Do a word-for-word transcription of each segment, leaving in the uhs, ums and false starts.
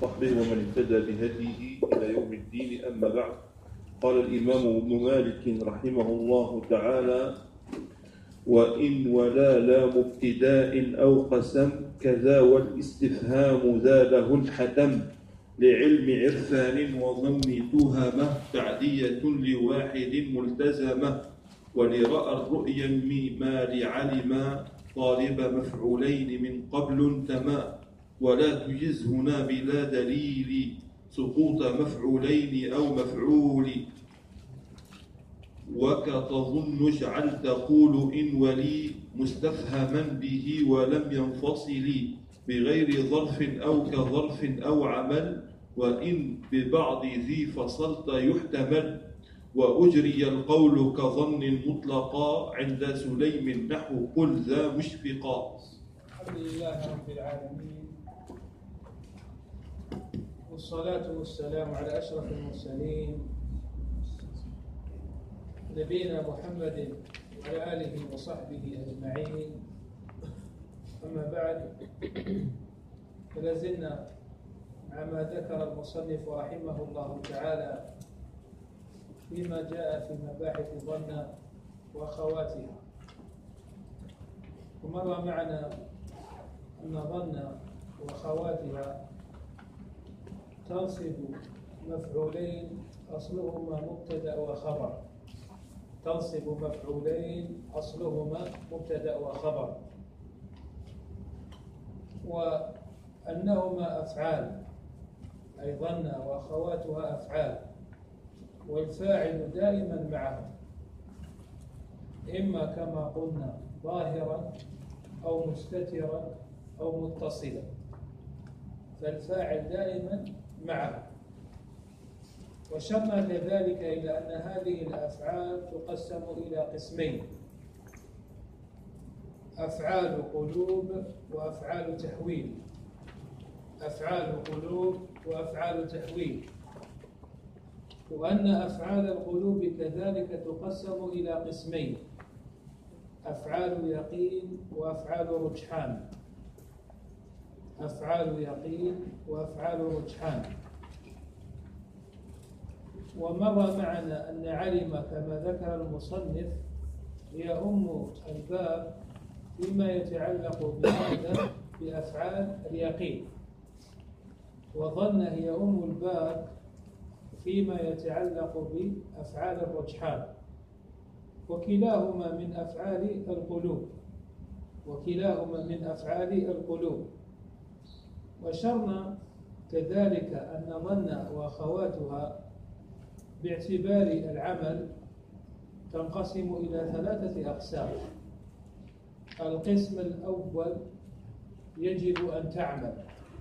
وصحبه ومن اهتدى بهديه إلى يوم الدين. أما بعد، قال الإمام ابن مالك رحمه الله تعالى: وإن ولا لا مبتداء أو قسم كذا والاستفهام زاده الحتم لعلم عرفان وظن تهمة تعدية لواحد ملتزمة ولرأى الرؤيا ما لعلم طالب مفعولين من قبل تما ولا تجز هنا بلا دليل سقوط مفعولين أو مفعول وكتظن اجعل تقول إن ولي مستفهما به ولم ينفصل بغير ظرف أو كظرف أو عمل وإن ببعض ذي فصلت يحتمل وأجري القول كظن مطلقا عند سليم نحو قل ذا مشفقا. الحمد لله رب العالمين، والصلاة والسلام على أشرف المرسلين نبينا محمد وعلى آله وصحبه أجمعين. أما بعد، فلازلنا مع ما ذكر المصنف رحمه الله تعالى فيما جاء في مباحث ظن وأخواتها. ومر معنا أن ظن وأخواتها تنصب مفعولين أصلهما مبتدأ وخبر تنصب مفعولين أصلهما مبتدأ وخبر وأنهما أفعال، أي ظن وأخواتها أفعال، والفاعل دائما معه، إما كما قلنا ظاهرا أو مستترا أو متصلا، فالفاعل دائما معه. وشرنا كذلك إلى أن هذه الأفعال تقسم إلى قسمين: أفعال قلوب وأفعال تحويل. أفعال قلوب وأفعال تحويل، وأن أفعال القلوب كذلك تقسم إلى قسمين: أفعال يقين وأفعال رجحان. أفعال يقين وأفعال رجحان. ومر معنا أن علم كما ذكر المصنف هي أم الباب فيما يتعلق بهذا بأفعال اليقين، وظن هي أم الباب فيما يتعلق بأفعال الرجحان، وكلاهما من أفعال القلوب وكلاهما من أفعال القلوب. وشرنا كذلك أن ظن وأخواتها باعتبار العمل تنقسم إلى ثلاثة أقسام. القسم الأول يجب أن تعمل.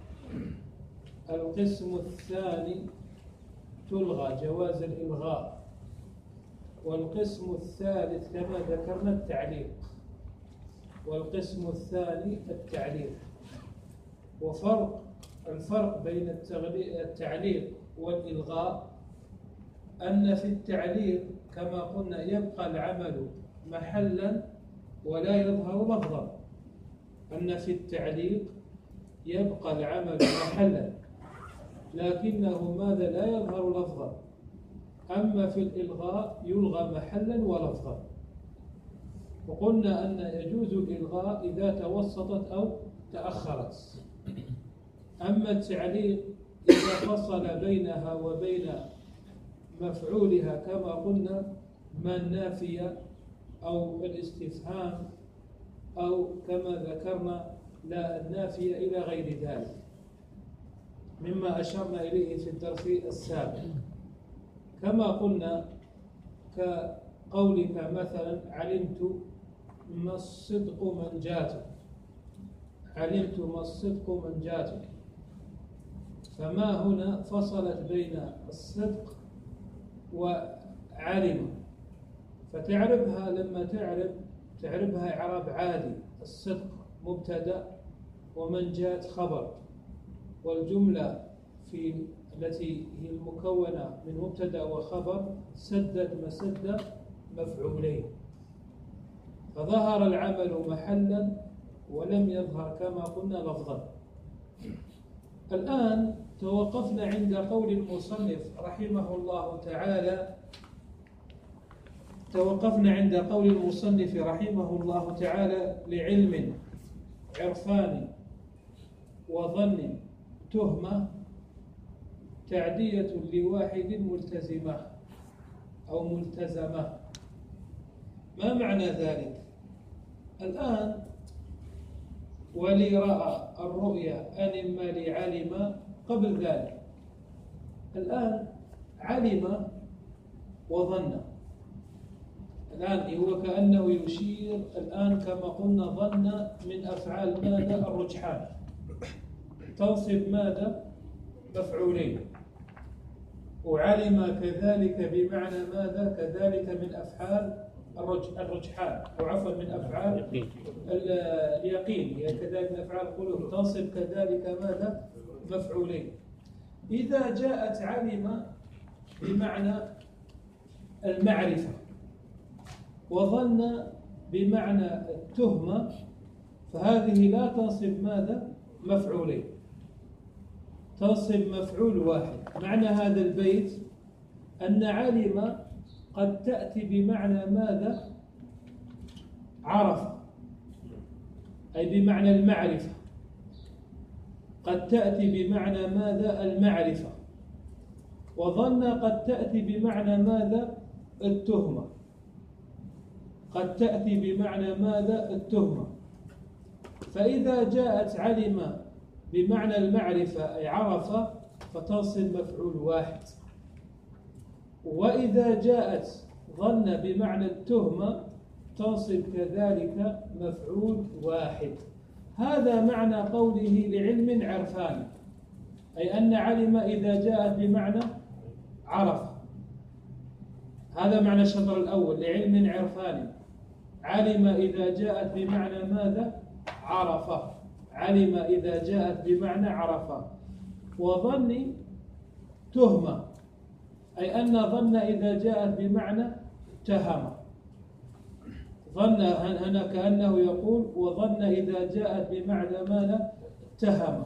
القسم الثاني تلغى جواز الإلغاء. والقسم الثالث كما ذكرنا التعليق. والقسم الثاني التعليق. وفرق الفرق بين التعليق والإلغاء أن في التعليق كما قلنا يبقى العمل محلا ولا يظهر لفظا. أن في التعليق يبقى العمل محلا لكنه ماذا لا يظهر لفظا. أما في الإلغاء يلغى محلا ولفظا. وقلنا أن يجوز الإلغاء إذا توسطت أو تأخرت. أما التعليق إذا فصل بينها وبين مفعولها كما قلنا ما النافية أو الاستفهام أو كما ذكرنا لا النافية إلى غير ذلك مما أشرنا إليه في الدرس السابق. كما قلنا كقولك مثلا علمت ما الصدق منجاتك. علمت ما الصدق منجاتك، فما هنا فصلت بين الصدق وعلم، فتعربها لما تعرب تعربها إعراب عادي. الصدق مبتدأ ومنجات خبر، والجملة في التي هي المكونة من مبتدأ وخبر سدت مسد مفعولين، فظهر العمل محلا ولم يظهر كما قلنا لفظا. الآن توقفنا عند قول المصنف رحمه الله تعالى توقفنا عند قول المصنف رحمه الله تعالى لعلم عرفان وظن تهمة تعدية لواحد ملتزمة أو ملتزمة. ما معنى ذلك؟ الآن ولي رأى الرؤيا أن إما لعلم قبل ذلك، الآن علم وظن، الآن هو كأنه يشير الآن كما قلنا ظن من أفعال ماذا؟ الرجحان، تنصب ماذا؟ مفعولين. وعلم كذلك بمعنى ماذا؟ كذلك من أفعال الرجحان، أو عفوا من أفعال اليقين، هي كذلك من أفعال القلوب، تنصب كذلك ماذا؟ مفعولين. إذا جاءت علم بمعنى المعرفة وظن بمعنى التهمة، فهذه لا تنصب ماذا؟ مفعولين، تنصب مفعول واحد. معنى هذا البيت أن علم قد تأتي بمعنى ماذا؟ عرف، أي بمعنى المعرفة، قد تأتي بمعنى ماذا؟ المعرفة. وظن قد تأتي بمعنى ماذا؟ التهمة، قد تأتي بمعنى ماذا؟ التهمة. فإذا جاءت علم بمعنى المعرفة أي عرف فتنصب مفعول واحد، وإذا جاءت ظن بمعنى التهمة تنصب كذلك مفعول واحد. هذا معنى قوله لعلم عرفان، أي أن علم إذا جاءت بمعنى عرف، هذا معنى الشطر الأول لعلم عرفان. علم إذا جاءت بمعنى ماذا؟ عرف، علم إذا جاءت بمعنى عرف. وظن تهمة، أي أن ظن إذا جاءت بمعنى اتهم، ظن هنا كأنه يقول وظن إذا جاءت بمعنى ماذا؟ اتهم.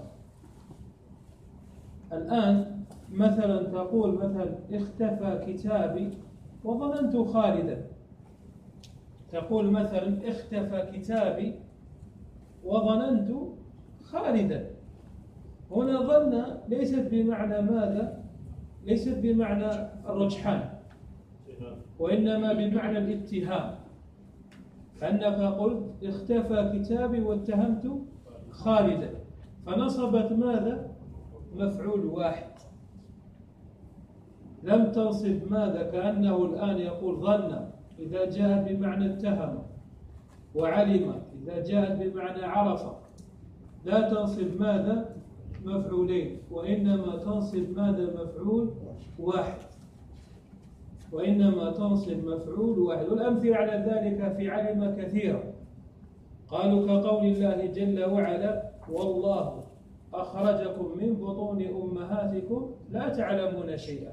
الآن مثلا تقول مثلا اختفى كتابي وظننت خالدا، تقول مثلا اختفى كتابي وظننت خالدا. هنا ظن ليست بمعنى ماذا؟ ليست بمعنى الرجحان، وإنما بمعنى الاتهام، أنك قلت اختفى كتابي واتهمت خالدا، فنصبت ماذا؟ مفعول واحد، لم تنصب ماذا؟ كأنه الآن يقول ظن إذا جاءت بمعنى اتهم، وعلم إذا جاءت بمعنى عرف، لا تنصب ماذا؟ مفعولين، وإنما تنصب ماذا؟ مفعول واحد، وإنما تنصب مفعول واحد. والأمثلة على ذلك في علم كثيرة، قالوا كقول الله جل وعلا والله أخرجكم من بطون أمهاتكم لا تعلمون شيئا.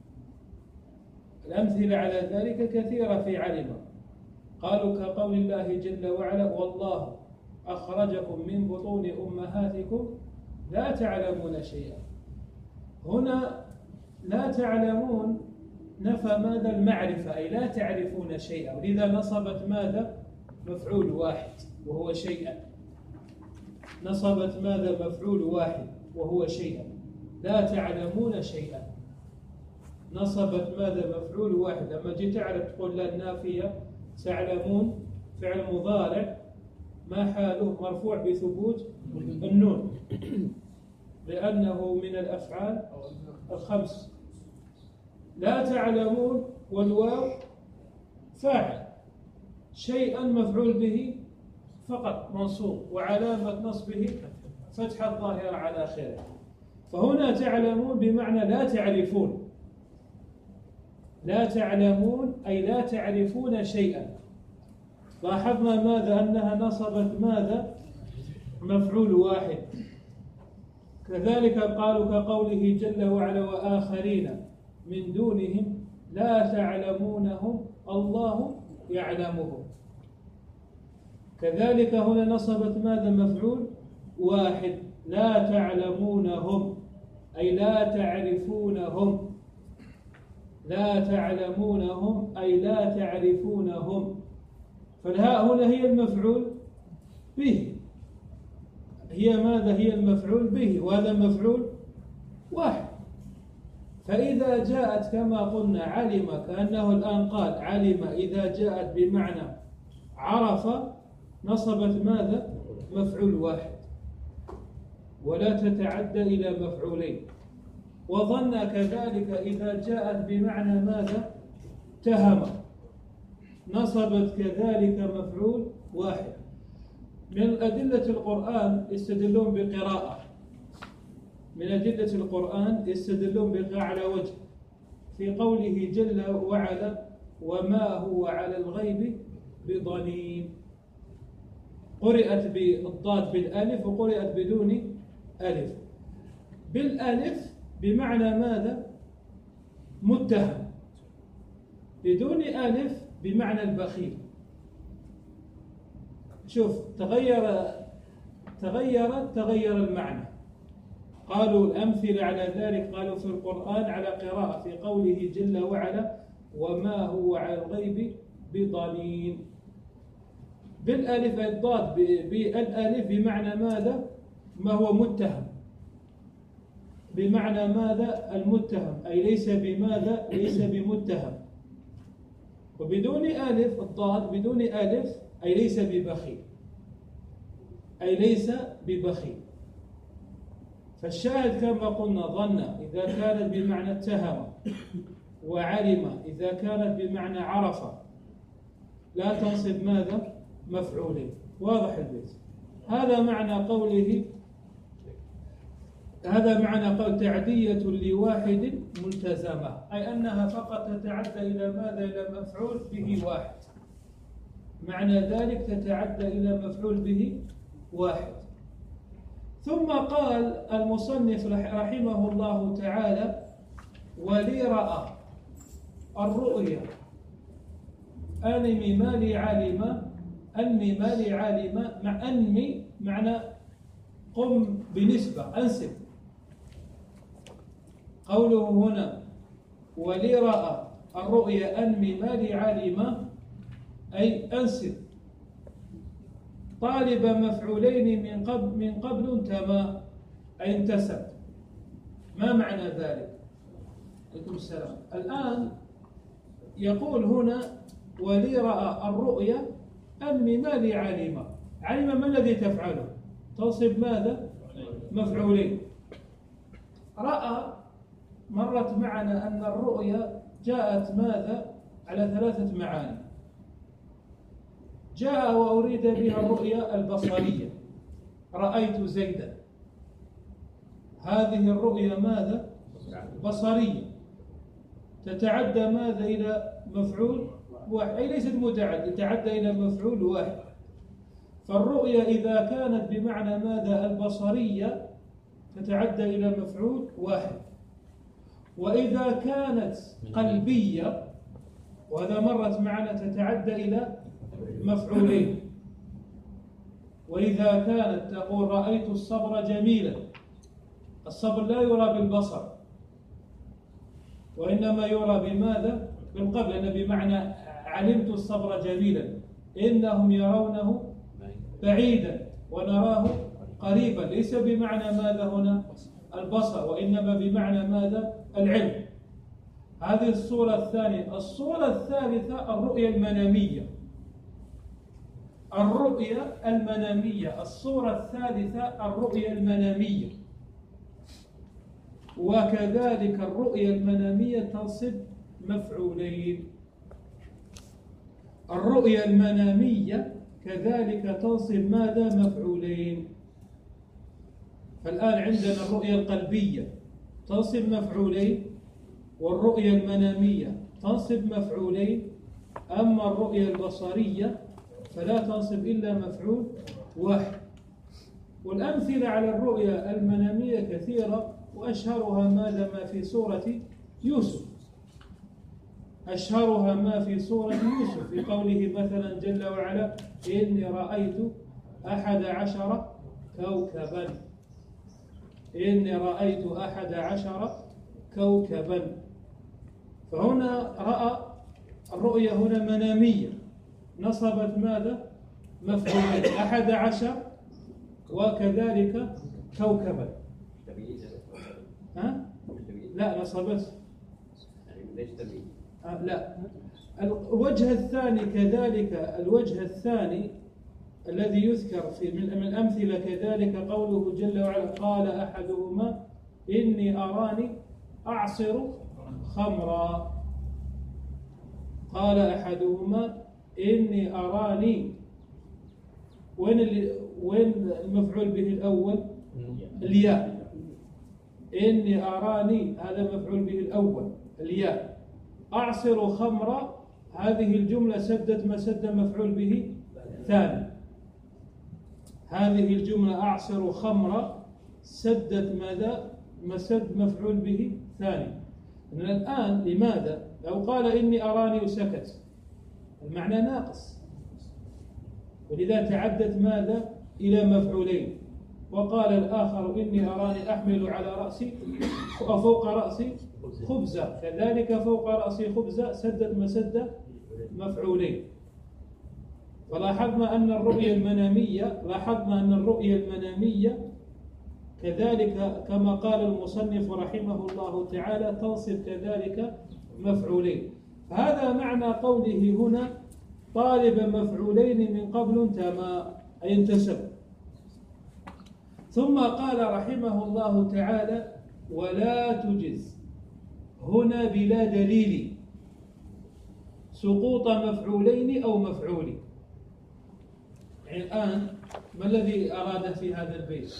الأمثلة على ذلك كثيرة في علم، قالوا كقول الله جل وعلا والله أخرجكم من بطون أمهاتكم لا تعلمون شيئا. هنا لا تعلمون نفى ماذا؟ المعرفة، أي لا تعرفون شيئا، ولذا نصبت ماذا؟ مفعول واحد وهو شيئا، نصبت ماذا؟ مفعول واحد وهو شيئا، لا تعلمون شيئا، نصبت ماذا؟ مفعول واحد. لما جيت تعرف تقول لا النافية تعلمون فعل مضارع ما حاله؟ مرفوع بثبوت النون، لأنه من الأفعال الخمس. لا تعلمون والواو فاعل، شيئا مفعول به فقط منصوب، وعلامة نصبه فتحة الظاهرة على آخره. فهنا تعلمون بمعنى لا تعرفون، لا تعلمون أي لا تعرفون شيئا. لاحظنا ماذا؟ أنها نصبت ماذا؟ مفعول واحد. كذلك قالوا كقوله جل وعلا وآخرين من دونهم لا تعلمونهم الله يعلمهم. كذلك هنا نصبت ماذا؟ مفعول واحد، لا تعلمونهم أي لا تعرفونهم، لا تعلمونهم أي لا تعرفونهم. فالهاء هنا هي المفعول به، هي ماذا؟ هي المفعول به، وهذا مفعول واحد. فإذا جاءت كما قلنا علم، كأنه الآن قال علم، إذا جاءت بمعنى عرف نصبت ماذا؟ مفعول واحد ولا تتعدى إلى مفعولين. وظن كذلك إذا جاءت بمعنى ماذا؟ اتهم نصبت كذلك مفعول واحد. من أدلة القرآن يستدلون بقراءة، من أدلة القرآن يستدلون بقراءة على وجه في قوله جل وعلا وما هو على الغيب بضنين، قرئت بالضاد بالألف وقرئت بدون ألف. بالألف بمعنى ماذا؟ متهم، بدون ألف بمعنى البخيل. شوف تغير تغير تغير المعنى. قالوا الأمثلة على ذلك، قالوا في القرآن على قراءة في قوله جل وعلا وما هو على الغيب بضنين، بالألف الضاد بالألف بمعنى ماذا؟ ما هو متهم، بمعنى ماذا؟ المتهم، أي ليس بماذا؟ ليس بمتهم. وبدون ألف الضاد بدون ألف أي ليس ببخيل، أي ليس ببخيل. فالشاهد كما قلنا ظن إذا كانت بمعنى اتهم، وعلم إذا كانت بمعنى عرف، لا تنصب ماذا؟ مفعولين. واضح البيت؟ هذا معنى قوله، هذا معنى قول تعدية لواحد ملتزمة، أي أنها فقط تتعدى إلى ماذا؟ إلى مفعول به واحد. معنى ذلك تتعدى إلى مفعول به واحد. ثم قال المصنف رحمه الله تعالى ولي رأى الرؤيا أنمي مالي عالمة، أنمي مالي عالمة، مع أنمي معنى قم بنسبة أنسب. قوله هنا ولي رأى الرؤيا أنمي مالي عالمة أي أنسب طالب مفعولين من قبل من قبل انتمى أي انتسب. ما معنى ذلك؟ عليكم السلام. الآن يقول هنا ولي رأى الرؤيا أنمي مالي عالمة. علم ما الذي تفعله؟ تنصب ماذا؟ مفعولين. رأى مرت معنا أن الرؤيا جاءت ماذا؟ على ثلاثة معاني. جاء وأريد بها الرؤيا البصرية، رأيت زيدا، هذه الرؤيا ماذا؟ بصرية، تتعدى ماذا؟ إلى مفعول واحد، أي ليست متعدية، تتعدى إلى مفعول واحد. فالرؤيا إذا كانت بمعنى ماذا؟ البصرية تتعدى إلى مفعول واحد. وإذا كانت قلبية، وهذا مرت معنا، تتعدى إلى مفعولين. وإذا كانت تقول رأيت الصبر جميلا، الصبر لا يرى بالبصر وإنما يرى بماذا؟ بالقلب، لأن بمعنى علمت الصبر جميلا إنهم يرونه بعيدا ونراه قريبا، ليس بمعنى ماذا هنا؟ البصر، وإنما بمعنى ماذا؟ العلم. هذه الصورة الثانية. الصورة الثالثة الرؤيا المنامية، الرؤيا المنامية. الصورة الثالثة الرؤيا المنامية. وكذلك الرؤيا المنامية تنصب مفعولين. الرؤيا المنامية كذلك تنصب ماذا؟ مفعولين. فالآن عندنا الرؤيا القلبية تنصب مفعولين، والرؤيا المنامية تنصب مفعولين. أما الرؤيا البصرية فلا تنصب إلا مفعول واحد. والأمثلة على الرؤيا المنامية كثيرة، وأشهرها ماذا؟ ما في سورة يوسف. أشهرها ما في سورة يوسف في قوله مثلا جل وعلا إني رأيت أحد عشر كوكبا. إني رأيت أحد عشر كوكبا. فهنا رأى الرؤية هنا منامية، نصبت ماذا؟ مفعولين، أحد عشر وكذلك كوكبا. ها؟ لا نصبت آه لا. الوجه الثاني كذلك، الوجه الثاني الذي يذكر في من الأمثلة كذلك قوله جل وعلا قال أحدهما إني أراني أعصر خمرا. قال أحدهما إني أراني، وين وين المفعول به الأول؟ الياء. إني أراني هذا مفعول به الأول الياء. أعصر خمرا هذه الجملة سدت مسد مفعول به ثاني. هذه الجملة أعصر خمرا سدت ماذا؟ مسد مفعول به ثاني. من الآن لماذا؟ لو قال إني أراني وسكت المعنى ناقص، ولذا تعدت ماذا؟ إلى مفعولين. وقال الآخر إني أراني أحمل على رأسي فوق رأسي خبزة، كذلك فوق رأسي خبزة سدت مسد مفعولين. فلاحظنا أن الرؤية المنامية لاحظنا أن الرؤية المنامية كذلك كما قال المصنف رحمه الله تعالى تنصب كذلك مفعولين. هذا معنى قوله هنا طالب مفعولين من قبل انتما أي انتسب. ثم قال رحمه الله تعالى ولا تجز هنا بلا دليل سقوط مفعولين أو مفعول. يعني الآن ما الذي أراد في هذا البيت؟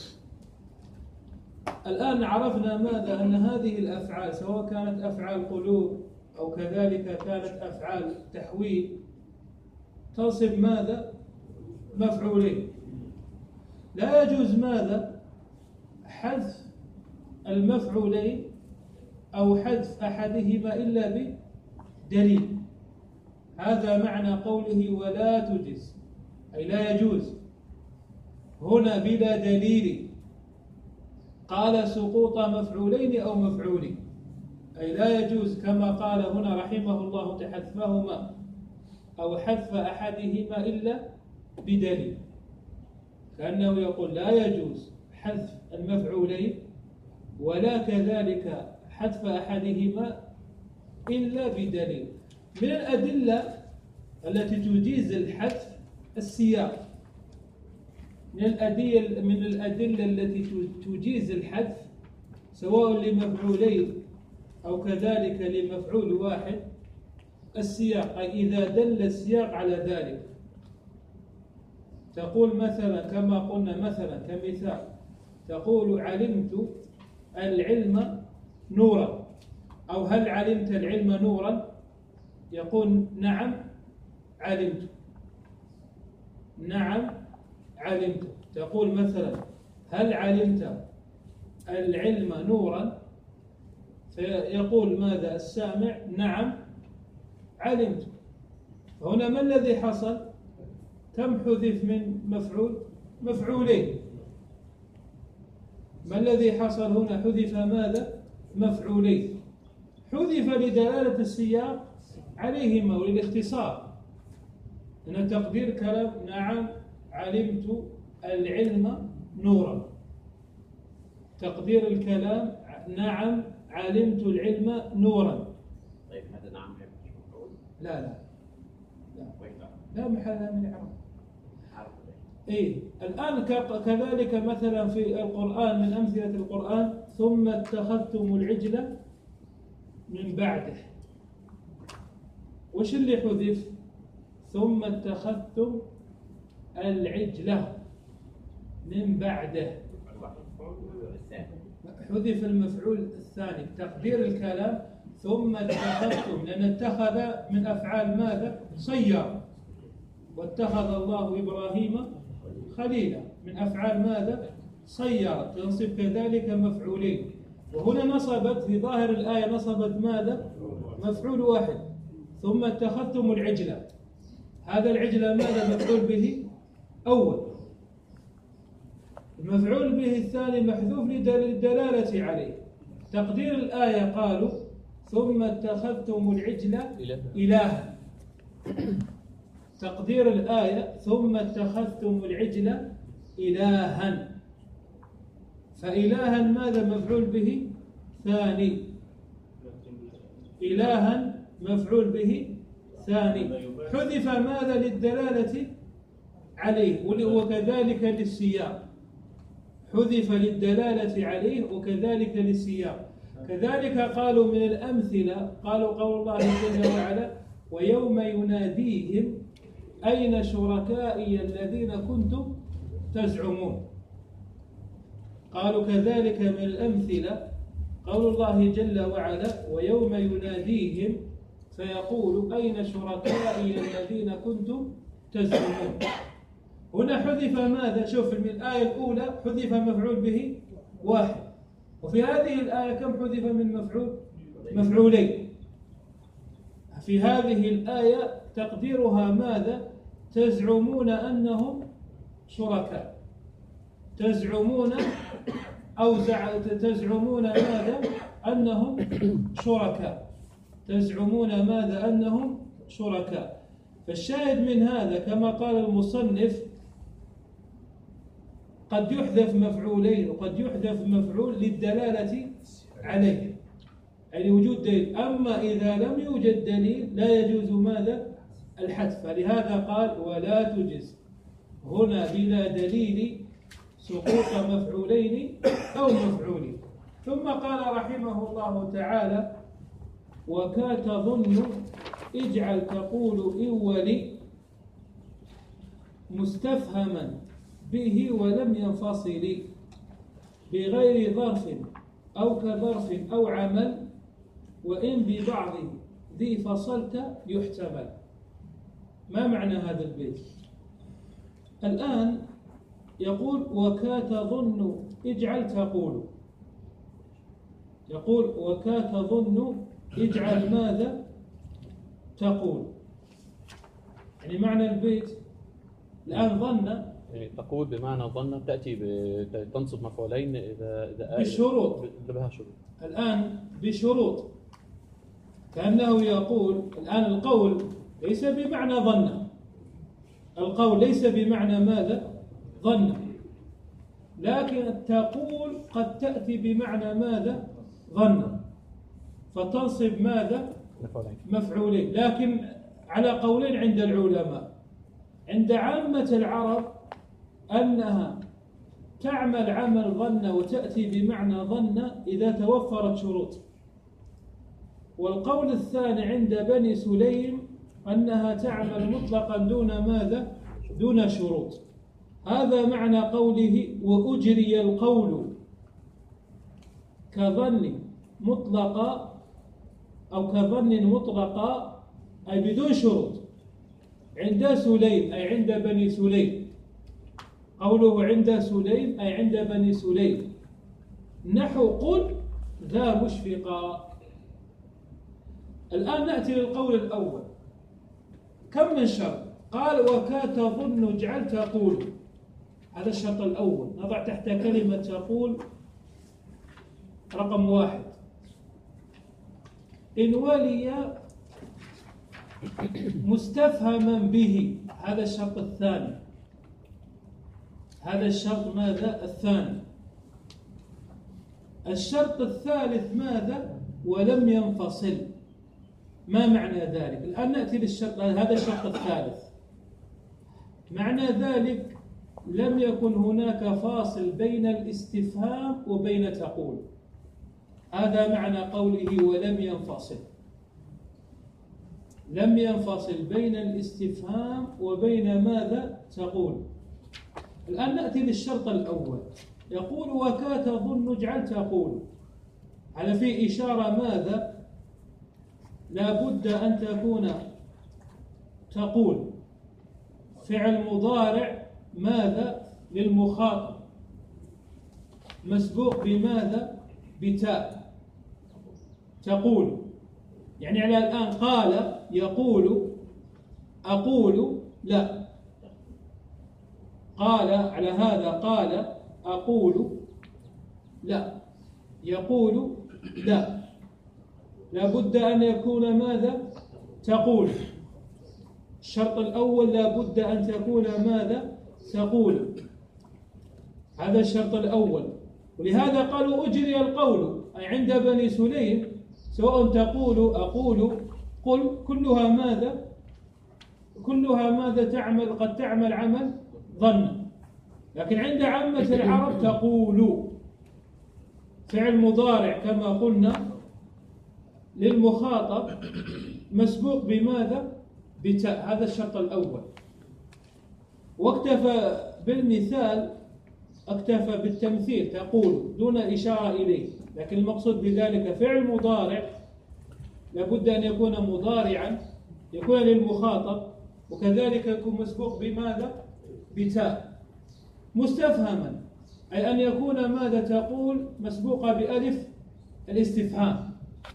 الآن عرفنا ماذا؟ أن هذه الأفعال سواء كانت أفعال قلوب أو كذلك كانت أفعال تحويل تنصب ماذا؟ مفعولين. لا يجوز ماذا؟ حذف المفعولين أو حذف أحدهما إلا بدليل. هذا معنى قوله ولا تجز، أي لا يجوز هنا بلا دليل. قال سقوط مفعولين أو مفعولين، أي لا يجوز كما قال هنا رحمه الله حذفهما أو حذف أحدهما إلا بدليل، كأنه يقول لا يجوز حذف المفعولين ولا كذلك حذف أحدهما إلا بدليل. من الأدلة التي تجيز الحذف السياق، من الأدلة من الأدلة التي تجيز الحذف سواء لمفعولين أو كذلك لمفعول واحد السياق، أي إذا دل السياق على ذلك. تقول مثلا كما قلنا مثلا كمثال تقول علمت العلم نورا، أو هل علمت العلم نورا؟ يقول نعم علمت، نعم علمت. تقول مثلا هل علمت العلم نورا؟ فيقول ماذا السامع؟ نعم علمت. هنا ما الذي حصل؟ كم حذف من مفعول؟ مفعولين. ما الذي حصل هنا؟ حذف ماذا؟ مفعولين. حذف لدلالة السياق عليهما وللاختصار. أن تقدير كلام نعم علمت العلم نورا، تقدير الكلام نعم علمت العلم نورا. طيب هذا نعم مفعول؟ لا لا لا, لا محل من إعراب. إيه الآن كذلك مثلا في القرآن من أمثلة القرآن ثم اتخذتم العجل من بعده. وش اللي حذف؟ ثم اتخذتم العجلة من بعده. حذف المفعول الثاني تقدير الكلام ثم اتخذتم، لأن اتخذ من أفعال ماذا؟ صير. واتخذ الله إبراهيم خليلا من أفعال ماذا؟ صير، تنصب كذلك مفعولين. وهنا نصبت في ظاهر الآية نصبت ماذا؟ مفعول واحد. ثم اتخذتم العجلة، هذا العجلة ماذا؟ مفعول به أول. المفعول به الثاني محذوف للدلالة عليه. تقدير الآية قالوا ثم اتخذتم العجل إلها. تقدير الآية ثم اتخذتم العجل إلها، فإلها ماذا مفعول به ثاني؟ إلها مفعول به ثاني، حذف ماذا للدلالة عليه وكذلك للسياق، حذف للدلالة عليه وكذلك للسياق. كذلك قالوا من الأمثلة، قالوا قول الله جل وعلا ويوم يناديهم أين شركائي الذين كنتم تزعمون. قالوا كذلك من الأمثلة قول الله جل وعلا ويوم يناديهم فيقول أين شركائي الذين كنتم تزعمون. هنا حذف ماذا؟ شوف من الآية الأولى حذف مفعول به واحد، وفي هذه الآية كم حذف من مفعول؟ مفعولين. في هذه الآية تقديرها ماذا؟ تزعمون أنهم شركاء، تزعمون أو تزعمون ماذا؟ أنهم شركاء، تزعمون ماذا؟ أنهم شركاء. فالشاهد من هذا كما قال المصنف قد يحذف مفعولين وقد يحذف مفعول للدلالة عليه، يعني وجود دليل. أما إذا لم يوجد دليل لا يجوز ماذا؟ الحذف. فلهذا قال ولا تجز هنا بلا دليل سقوط مفعولين أو مفعولين. ثم قال رحمه الله تعالى وكا تظن اجعل تقول إن ولي مستفهما به ولم ينفصل بغير ظرف أو كظرف أو عمل وإن ببعض ذي فصلت يحتمل. ما معنى هذا البيت؟ الآن يقول وكا تظن اجعل تقول، يقول وكا تظن اجعل ماذا؟ تقول. يعني معنى البيت الآن ظن، يعني تقول بمعنى ظن تأتي تنصب مفعولين إذا إذا بشروط، بها شروط. الآن بشروط، كأنه يقول الآن القول ليس بمعنى ظن، القول ليس بمعنى ماذا؟ ظن، لكن تقول قد تأتي بمعنى ماذا؟ ظن، فتنصب ماذا؟ مفعولين. لكن على قولين عند العلماء. عند عامة العرب أنها تعمل عمل ظن وتأتي بمعنى ظن إذا توفرت شروط. والقول الثاني عند بني سليم أنها تعمل مطلقا دون ماذا؟ دون شروط. هذا معنى قوله وأجري القول كظن مطلقا أو كظن مطلقا أي بدون شروط عند سليم أي عند بني سليم. قوله عند سليم أي عند بني سليم. نحو قل ذا مشفقا. الآن نأتي للقول الأول. كم من شرط؟ قال وكا تظن اجعل تقول. هذا الشرط الأول، نضع تحت كلمة تقول رقم واحد إن ولي مستفهما به. هذا الشرط الثاني، هذا الشرط ماذا؟ الثاني. الشرط الثالث ماذا؟ ولم ينفصل. ما معنى ذلك؟ الآن نأتي للشرط، هذا الشرط الثالث. معنى ذلك لم يكن هناك فاصل بين الاستفهام وبين تقول. هذا معنى قوله ولم ينفصل، لم ينفصل بين الاستفهام وبين ماذا؟ تقول. الآن نأتي للشرط الأول. يقول وكا تظن اجعل تقول. على في إشارة ماذا؟ لا بد أن تكون تقول فعل مضارع ماذا؟ للمخاطب مسبوق بماذا؟ بتاء. تقول يعني على الآن قال يقول أقول لا، قال على هذا قال أقول لا، يقول لا، لابد أن يكون ماذا؟ تقول. الشرط الأول لابد أن تكون ماذا؟ تقول. هذا الشرط الأول. ولهذا قالوا أجري القول، أي عند بني سليم سواء تقول أقول قل، كلها ماذا؟ كلها ماذا تعمل؟ قد تعمل عمل ظن. لكن عند عامة العرب تقول فعل مضارع كما قلنا للمخاطب مسبوق بماذا؟ بتاء. هذا الشرط الأول. واكتفى بالمثال، اكتفى بالتمثيل تقول دون إشارة إليه، لكن المقصود بذلك فعل مضارع لابد أن يكون مضارعا، يكون للمخاطب، وكذلك يكون مسبوق بماذا؟ بتاء. مستفهما أي أن يكون ماذا تقول مسبوقة بألف الاستفهام،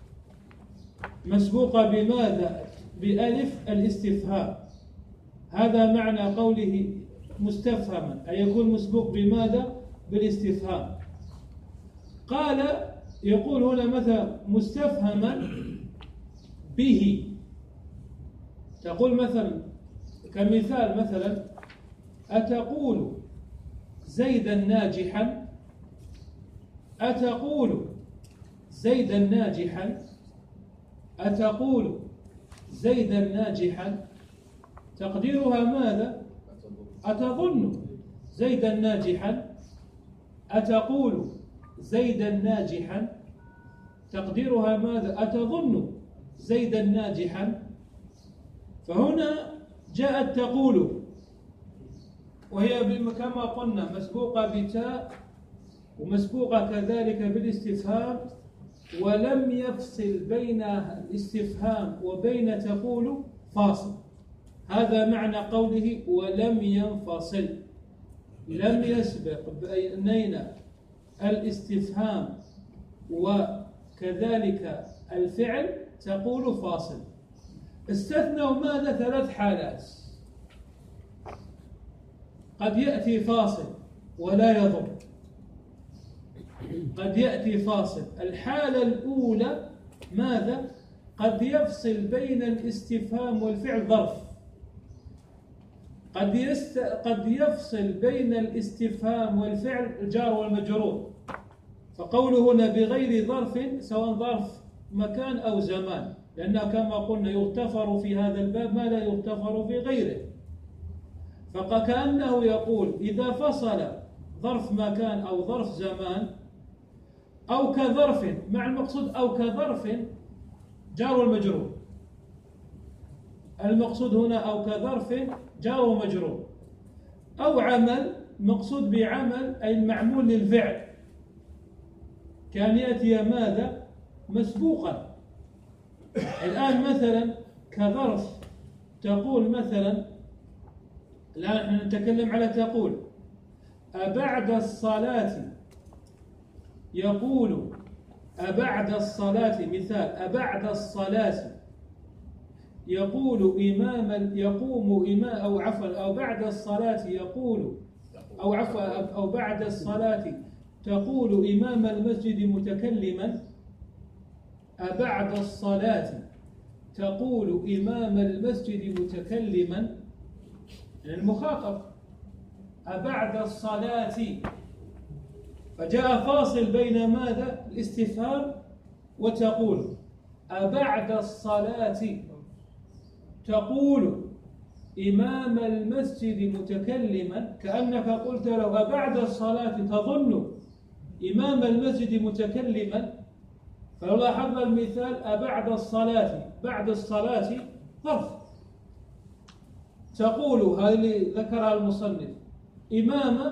مسبوقة بماذا؟ بألف الاستفهام. هذا معنى قوله مستفهما، أي يكون مسبوق بماذا؟ بالاستفهام. قال يقول هنا مثلا مستفهما به، تقول مثلا كمثال مثلا أتقول زيدا ناجحا، أتقول زيدا ناجحا، أتقول زيدا ناجحا، تقديرها ماذا؟ أتظن زيدا ناجحا، أتقول زيدا ناجحا، تقديرها ماذا؟ أتظن زيدا ناجحا. فهنا جاءت تقول وهي كما قلنا مسبوقة بتاء ومسبوقة كذلك بالاستفهام، ولم يفصل بين الاستفهام وبين تقول فاصل. هذا معنى قوله ولم ينفصل، لم يسبق بين الاستفهام وكذلك الفعل تقول فاصل. استثنوا ماذا؟ ثلاث حالات. قد يأتي فاصل ولا يضر، قد يأتي فاصل. الحالة الأولى ماذا؟ قد يفصل بين الاستفهام والفعل ظرف، قد يست... قد يفصل بين الاستفهام والفعل الجار والمجرور. فقوله هنا بغير ظرف سواء ظرف مكان أو زمان، لأنه كما قلنا يغتفر في هذا الباب ما لا يغتفر في غيره. فكأنه يقول إذا فصل ظرف مكان أو ظرف زمان أو كظرف، مع المقصود أو كظرف جار والمجرور، المقصود هنا أو كظرف جار ومجرور، أو عمل، مقصود بعمل أي المعمول للفعل، كان يأتي ماذا؟ مسبوقا. الآن مثلا كظرف تقول مثلا، لا نحن نتكلم على تقول أبعد الصلاة، يقول أبعد الصلاة، مثال أبعد الصلاة يقول إماما، يقوم إمام، أو عفوا أو بعد الصلاة يقول، أو عفوا أو بعد الصلاة تقول إمام المسجد متكلما، أبعد الصلاة تقول إمام المسجد متكلما، المخاطب أبعد الصلاة، فجاء فاصل بين ماذا؟ الاستفهام وتقول. أبعد الصلاة تقول إمام المسجد متكلما، كأنك قلت له أبعد الصلاة تظن إمام المسجد متكلما. فلو لاحظنا المثال أبعد الصلاة، بعد الصلاة ظرف، تقول هذه اللي ذكرها المصنف، إمام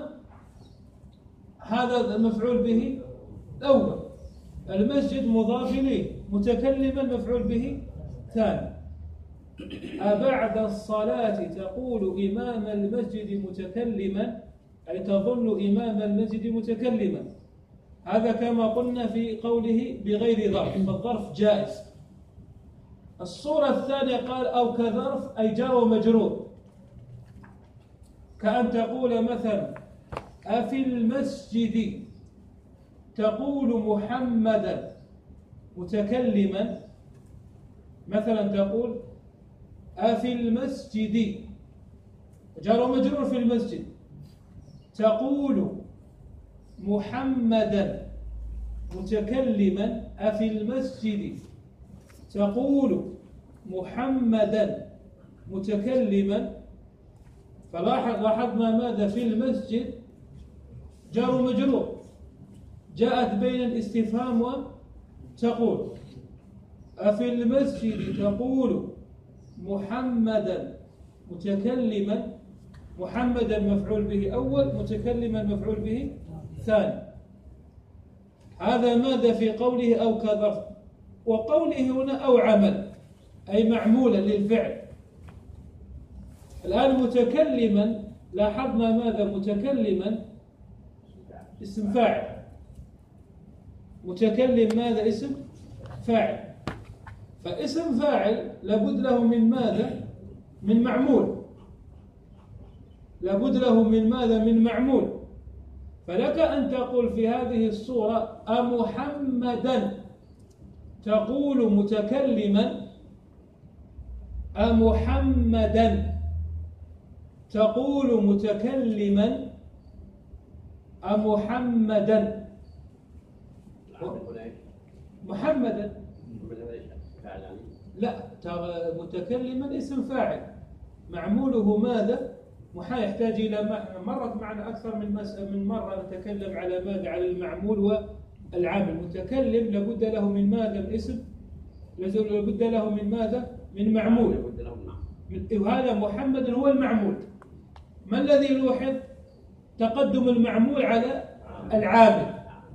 هذا المفعول به أول، المسجد مضاف إليه، متكلما مفعول به ثاني. أبعد الصلاة تقول إمام المسجد متكلما، أي تظن إمام المسجد متكلما. هذا كما قلنا في قوله بغير ظرف، فالظرف جائز. الصورة الثانية قال أو كظرف أي جار ومجرور، كأن تقول مثلا أفي المسجد تقول محمدا متكلما، مثلا تقول أفي المسجد جار ومجرور في المسجد، تقول محمدا متكلما أفي المسجد تقول محمدا متكلما. فلاحظ لاحظنا ماذا في المسجد جار ومجرور، جاءت بين الاستفهام وتقول. أفي المسجد تقول محمدا متكلما، محمدا مفعول به أول، متكلما مفعول به ثاني. هذا ماذا في قوله أو كظرف، وقوله هنا أو عمل أي معمولا للفعل. الآن متكلما لاحظنا ماذا متكلما اسم فاعل، متكلم ماذا اسم فاعل، فاسم فاعل لابد له من ماذا من معمول، لابد له من ماذا من معمول. فلك أن تقول في هذه الصورة أمحمدا تقول متكلما، أمحمدا تقول متكلما، أمحمدا محمدا لا متكلما اسم فاعل معموله ماذا محا يحتاج إلى مرت معنا أكثر من من مرة نتكلم على ماذا على المعمول والعامل. متكلم لابد له من ماذا من اسم، لابد له من ماذا من معمول، وهذا محمد هو المعمول. ما الذي نلاحظ تقدم المعمول على العامل،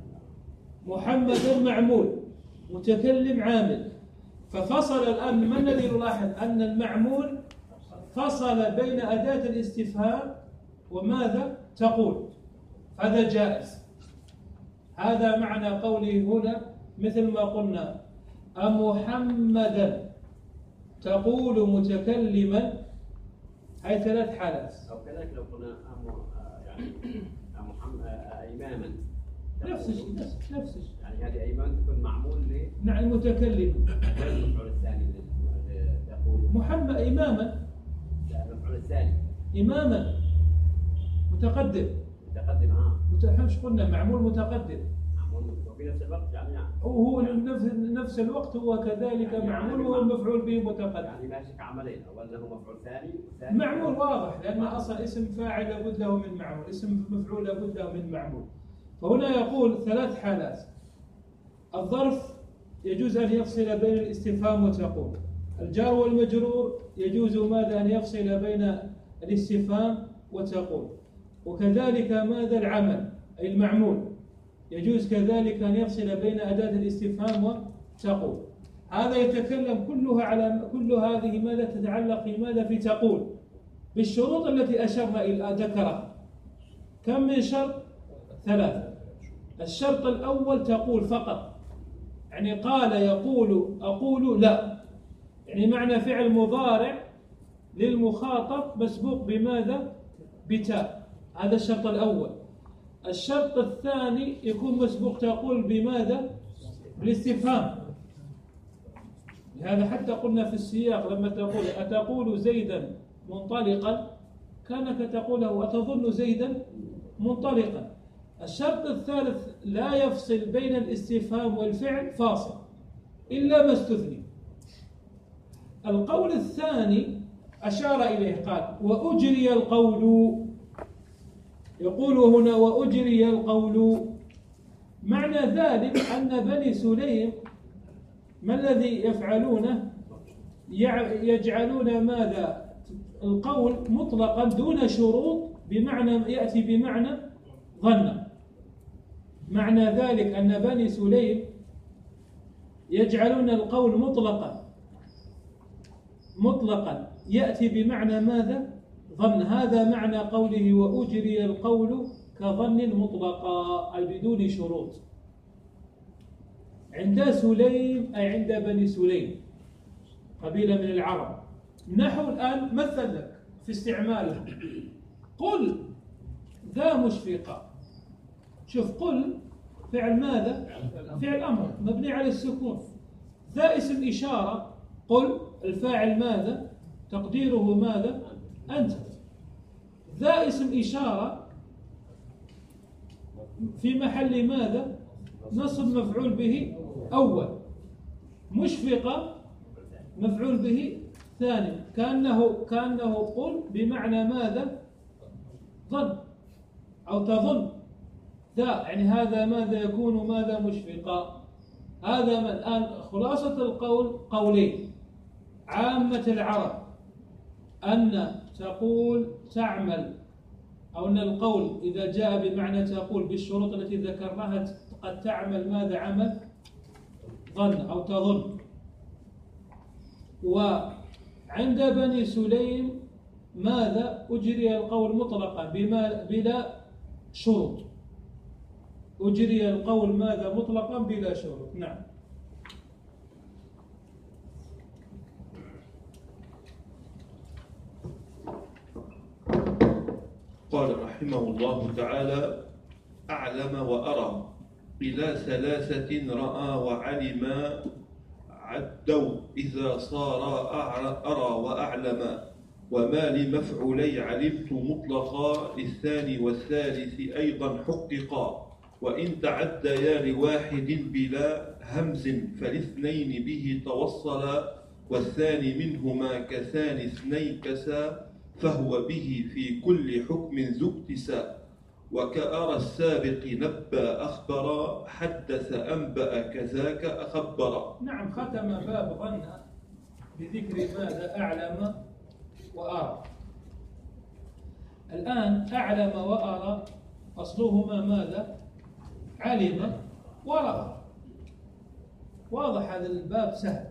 محمد معمول متكلم عامل. ففصل الآن ما الذي نلاحظ أن المعمول فصل بين أداة الاستفهام وماذا تقول، هذا جائز. هذا معنى قوله هنا مثل ما قلنا أمحمدا تقول متكلما، هاي ثلاث حالات. أو كذلك لو قلنا أم يعني أم إماما نفس الشيء نفس الشيء يعني هذه أيمان تكون معمول ل نعم المتكلم. المفعول الثاني تقول محمد إماما، لا المفعول الثاني إماما متقدم متقدم ها متحمش قلنا معمول متقدم، معمول وفي نفس الوقت يعني وهو نفس نفس الوقت هو كذلك يعني معمول وهو مفعول به متقدم، يعني ماسك عملين، أولا هو مفعول ثاني معمول واضح لأن أصلا اسم فاعل لابد له من معمول، اسم مفعول لابد له من معمول. فهنا يقول ثلاث حالات. الظرف يجوز أن يفصل بين الاستفهام وتقول، الجار والمجرور يجوز ماذا أن يفصل بين الاستفهام وتقول، وكذلك ماذا العمل أي المعمول يجوز كذلك أن يفصل بين أداة الاستفهام وتقول. هذا يتكلم كلها على كل هذه ماذا تتعلق في ماذا في تقول بالشروط التي أشرنا إلى ذكرها. كم من شرط؟ ثلاثة. الشرط الأول تقول فقط، يعني قال يقول أقول لا، يعني معنى فعل مضارع للمخاطب مسبوق بماذا؟ بتاء، هذا الشرط الأول. الشرط الثاني يكون مسبوق تقول بماذا؟ بالاستفهام. لهذا حتى قلنا في السياق لما تقول أتقول زيدا منطلقا كانك تقوله أتظن زيدا منطلقا. الشرط الثالث لا يفصل بين الاستفهام والفعل فاصل إلا ما استثني. القول الثاني أشار إليه قال وأجري القول، يقول هنا وأجري القول، معنى ذلك أن بني سليم ما الذي يفعلونه؟ يجعلون ماذا؟ القول مطلقا دون شروط، بمعنى يأتي بمعنى ظن. معنى ذلك أن بني سليم يجعلون القول مطلقا مطلقا يأتي بمعنى ماذا؟ ظن. هذا معنى قوله وأجري القول كظن مطلقا أي بدون شروط. عند سليم أي عند بني سليم قبيلة من العرب. نحو الآن مثل لك في استعماله قل ذا مشفقة، شوف قل فعل ماذا؟ فعل أمر مبني على السكون. ذا اسم إشارة، قل الفاعل ماذا؟ تقديره ماذا؟ أنت. ذا اسم إشارة في محل ماذا؟ نصب مفعول به أول. مشفقة مفعول به ثاني. كأنه كأنه قل بمعنى ماذا؟ ظن أو تظن. ذا يعني هذا ماذا يكون ماذا؟ مشفقا. هذا ما الآن خلاصة القول قولين. عامة العرب أن تقول تعمل، أو أن القول إذا جاء بمعنى تقول بالشروط التي ذكرناها قد تعمل ماذا؟ عمل ظن أو تظن. وعند بني سليم ماذا؟ أجري القول مطلقا بما بلا شروط. أجري القول ماذا؟ مطلقا بلا شروط. نعم. قال رحمه الله تعالى: أعلم وأرى إلى ثلاثة رأى وعلم عدوا إذا صار أرى وأعلم، وما لمفعولي علمت مطلقا للثاني والثالث أيضا حققا، وإن تعديا لواحد بلا همز فالاثنين به توصلا، والثاني منهما كثاني اثنين كسا، فهو به في كل حكم ذو اكتسا، وكأرى السابق نبأ أخبر، حدث أنبأ كذاك أخبر. نعم. ختم باب ظن بذكر ماذا؟ أعلم وأرى. الآن أعلم وأرى أصلهما ماذا؟ علم ورأى. واضح هذا الباب سهل.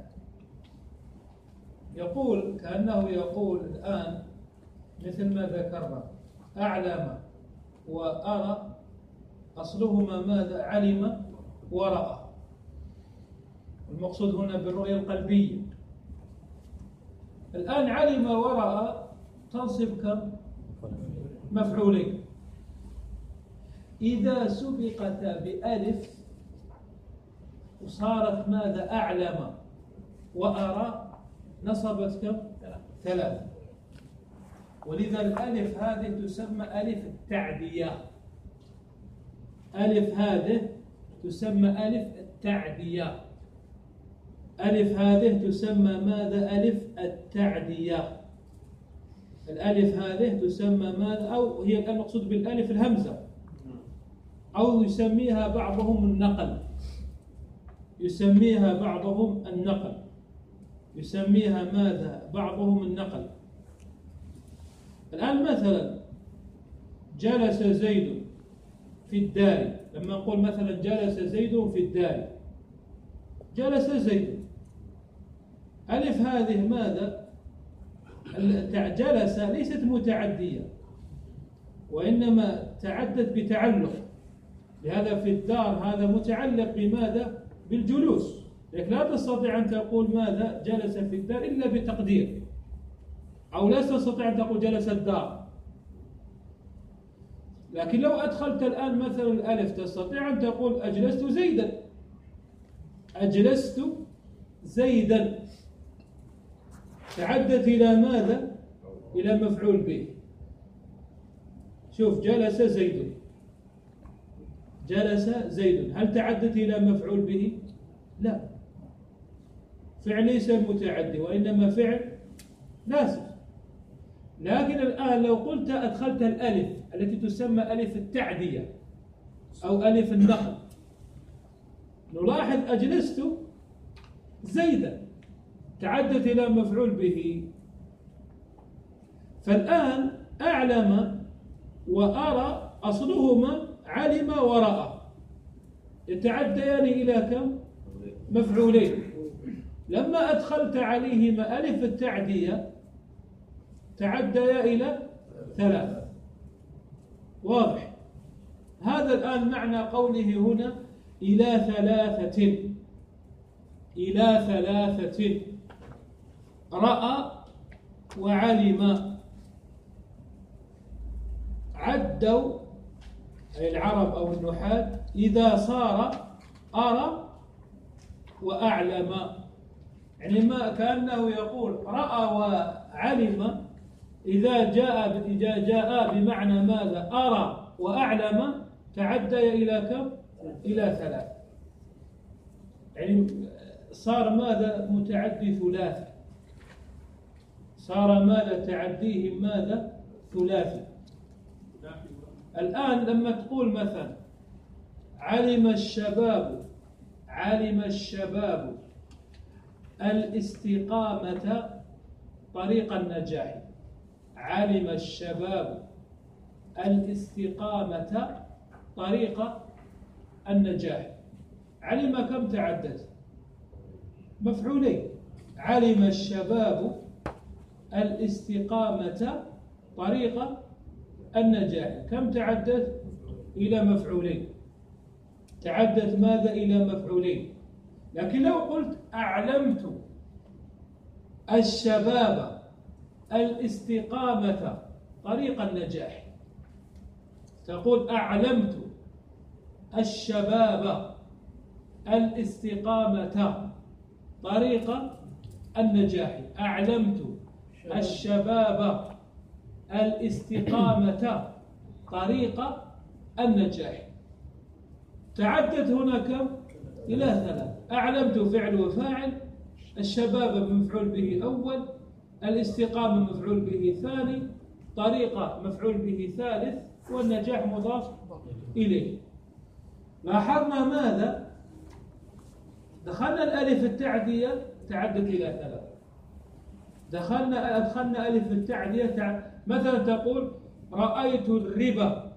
يقول كأنه يقول الآن مثل ما ذكرنا: أعلم وأرى أصلهما ماذا؟ علم ورأى. المقصود هنا بالرؤية القلبية. الآن علم ورأى تنصب كم؟ مفعولين. إذا سبقتا بألف وصارت ماذا؟ أعلم وأرى نصبت كم؟ ثلاثة. ولذا الألف هذه تسمى ألف التعدية. ألف هذه تسمى ألف التعدية. ألف هذه تسمى ماذا؟ ألف التعدية. الألف هذه تسمى ماذا؟ أو هي المقصود بالألف الهمزة، أو يسميها بعضهم النقل. يسميها بعضهم النقل. يسميها ماذا؟ بعضهم النقل. الآن مثلا جلس زيد في الدار. لما نقول مثلا جلس زيد في الدار، جلس زيد، ألف هذه ماذا؟ جلس ليست متعدية، وإنما تعدت بتعلق. لهذا في الدار هذا متعلق بماذا؟ بالجلوس. لكن لا تستطيع أن تقول ماذا؟ جلس في الدار إلا بتقدير، أو لا تستطيع أن تقول جلس الدار. لكن لو أدخلت الآن مثلا الألف تستطيع أن تقول أجلست زيدا. أجلست زيدا تعدت إلى ماذا؟ إلى مفعول به. شوف جلس زيد، جلس زيد، هل تعدت إلى مفعول به؟ لا، فعل ليس متعدي وإنما فعل لازم. لكن الآن لو قلت أدخلت الألف التي تسمى ألف التعدية أو ألف النقل، نلاحظ أجلست زيدا تعدت إلى مفعول به. فالآن أعلم وأرى أصلهما علم ورأى، يتعديان إلى كم؟ مفعولين. لما أدخلت عليهما ألف التعدية تعديا إلى ثلاثة. واضح؟ هذا الآن معنى قوله هنا إلى ثلاثة. إلى ثلاثة رأى وعلم. عدوا أي العرب أو النحاة إذا صار أرى وأعلم، يعني ما كأنه يقول رأى وعلم، إذا جاء إذا جاء بمعنى ماذا؟ أرى وأعلم تعدي إلى كم؟ إلى ثلاث، يعني صار ماذا؟ متعدي ثلاثي، صار ماذا؟ تعديه ماذا؟ ثلاثي. الآن لما تقول مثلا علم الشباب علم الشباب الاستقامة طريق النجاح، علم الشباب الاستقامة طريق النجاح، علم كم تعدد؟ مفعولين. علم الشباب الاستقامة طريق النجاح كم تعدد؟ إلى مفعولين، تعدد ماذا؟ إلى مفعولين. لكن لو قلت أعلمت الشباب الاستقامة طريق النجاح، تقول أعلمت الشباب الاستقامة طريق النجاح، أعلمت الشباب الاستقامة طريق النجاح. تعدد هنا كم؟ إلى ثلاث. أعلمت فعل وفاعل، الشباب مفعول به أول، الاستقامة مفعول به ثاني، طريقة مفعول به ثالث، والنجاح مضاف إليه. لاحظنا ماذا؟ دخلنا الألف التعدية تعدد إلى ثلاث، دخلنا أدخلنا ألف التعدية تع... مثلا تقول رأيت الربا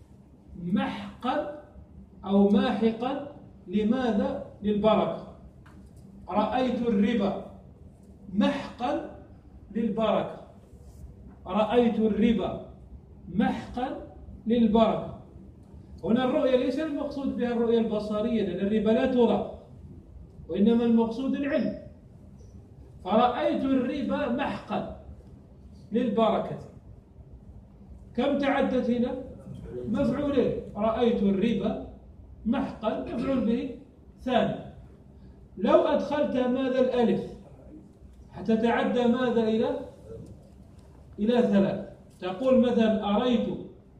محقا أو ماحقا لماذا؟ للبركة. رأيت الربا محقا للبركة، رأيت الربا محقا للبركة. هنا الرؤية ليس المقصود بها الرؤية البصرية، لأن الربا لا ترى، وإنما المقصود العلم. فرأيت الربا محقا للبركة، كم تعدت هنا؟ مفعولين. رأيت الربا محقا مفعول به ثاني. لو أدخلت ماذا؟ الألف، حتتعدى ماذا؟ إلى إلى ثلاث. تقول مثلا أريت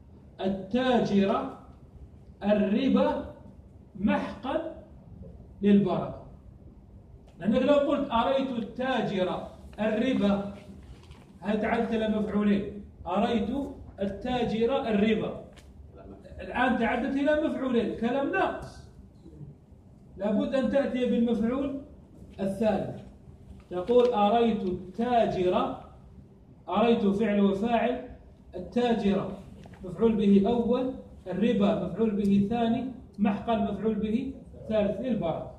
التاجر الربا محقا للبركة، لأنك لو قلت أريت التاجر الربا هل تعدت إلى مفعولين؟ أريت التاجر الربا، الآن تعدت إلى مفعولين، كلام ناقص، لابد أن تأتي بالمفعول الثالث. تقول أريت التاجر، أريت فعل وفاعل، التاجر مفعول به أول، الربا مفعول به ثاني، محقا مفعول به ثالث للبركة.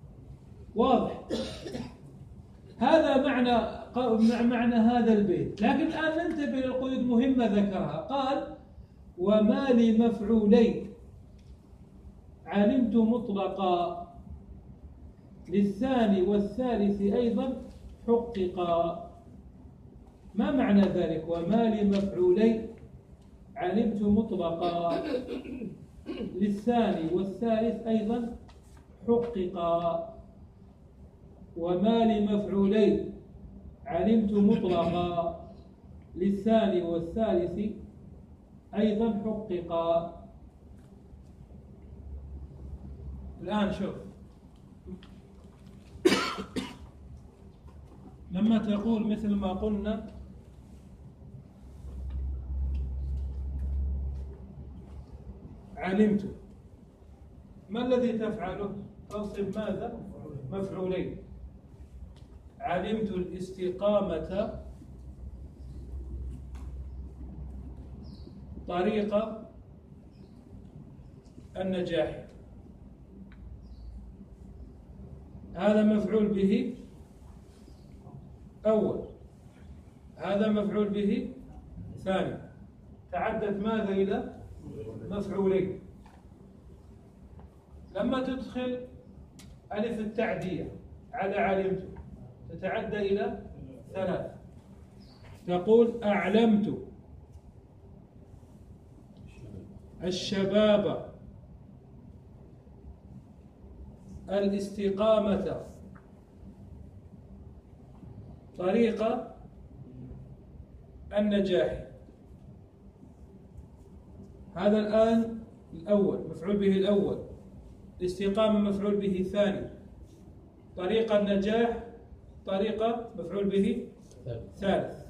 واضح؟ هذا معنى معنى هذا البيت. لكن الآن ننتبه للقيود مهمة ذكرها. قال وما لمفعولين علمت مطلقا للثاني والثالث أيضا حققا. ما معنى ذلك؟ وما لمفعولين علمت مطلقا للثاني والثالث أيضا حققا. وما لمفعولين علمت مطلقا للثاني والثالث أيضا حققا. الآن شوف، لما تقول مثل ما قلنا علمت، ما الذي تفعله؟ تنصب ماذا؟ مفعولين. علمت الاستقامة طريق النجاح، هذا مفعول به أول، هذا مفعول به ثاني، تعدت ماذا؟ إلى مفعولين. لما تدخل ألف التعدية على علمت تتعدى إلى ثلاث. تقول أعلمت الشباب، الاستقامة، طريق النجاح. هذا الآن الأول مفعول به الأول، الاستقامة مفعول به الثاني، طريق النجاح طريقة مفعول به ثالث،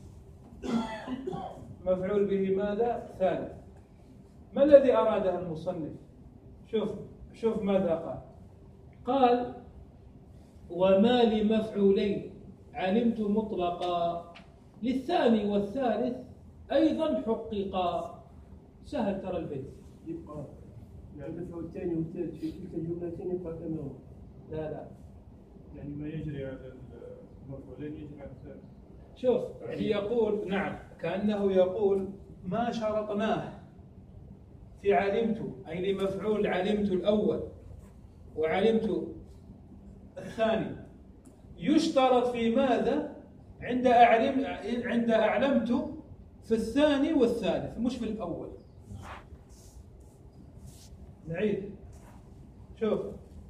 مفعول به ماذا؟ ثالث. ما الذي أراده المصنف؟ شوف شوف ماذا قال. قال وما لمفعولين علمت مطلقا للثاني والثالث أيضا حققا. سهل ترى البيت. يبقى يعني المفعول الثاني والثالث في تلك الجملتين يبقى كما هو. لا لا، يعني ما يجري على المفعولين يجري على الثالث. شوف يعني يقول نعم، كأنه يقول ما شرطناه في علمت أي لمفعول علمت الأول وعلمت الثاني، يشترط في ماذا؟ عند أعلم عند أعلمت في الثاني والثالث مش في الأول. نعيد. شوف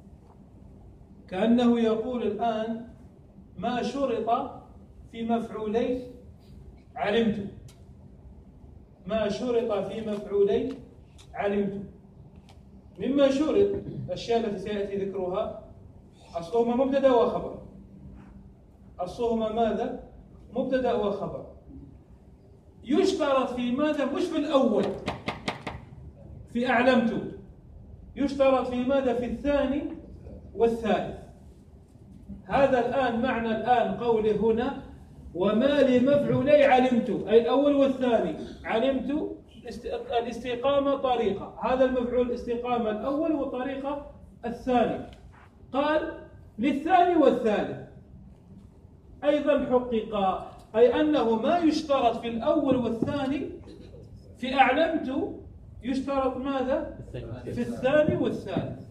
كأنه يقول الآن ما شرط في مفعولي علمت، ما شرط في مفعولي علمت. مما شرط الأشياء التي سيأتي ذكرها أصلهما مبتدأ وخبر، أصلهما ماذا؟ مبتدأ وخبر. يشترط في ماذا؟ مش في الأول في أعلمت، يشترط في ماذا؟ في الثاني والثالث. هذا الآن معنى الآن قوله هنا وما لمفعولي علمت أي الأول والثاني. علمت الاستقامة طريقة، هذا المفعول الاستقامة الأول والطريقة الثاني. قال للثاني والثالث أيضا حققا، أي أنه ما يشترط في الأول والثاني في أعلمت، يشترط ماذا؟ في الثاني والثالث.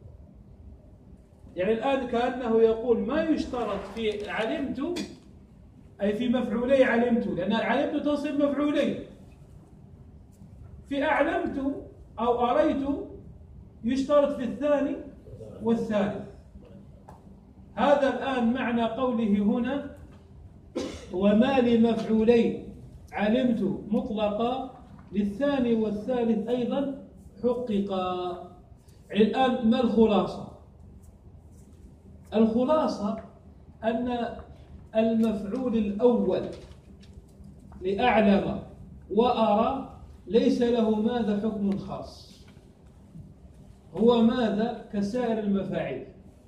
يعني الآن كأنه يقول ما يشترط في علمت أي في مفعولي علمت، لأن علمت تصل مفعولين. في أعلمت أو أريت يشترط في الثاني والثالث. هذا الآن معنى قوله هنا وما لمفعولين علمت مطلقا للثاني والثالث أيضا حققا. الآن ما الخلاصة؟ الخلاصة أن المفعول الأول لأعلم وأرى ليس له ماذا؟ حكم خاص، هو ماذا؟ كسائر المفاعيل.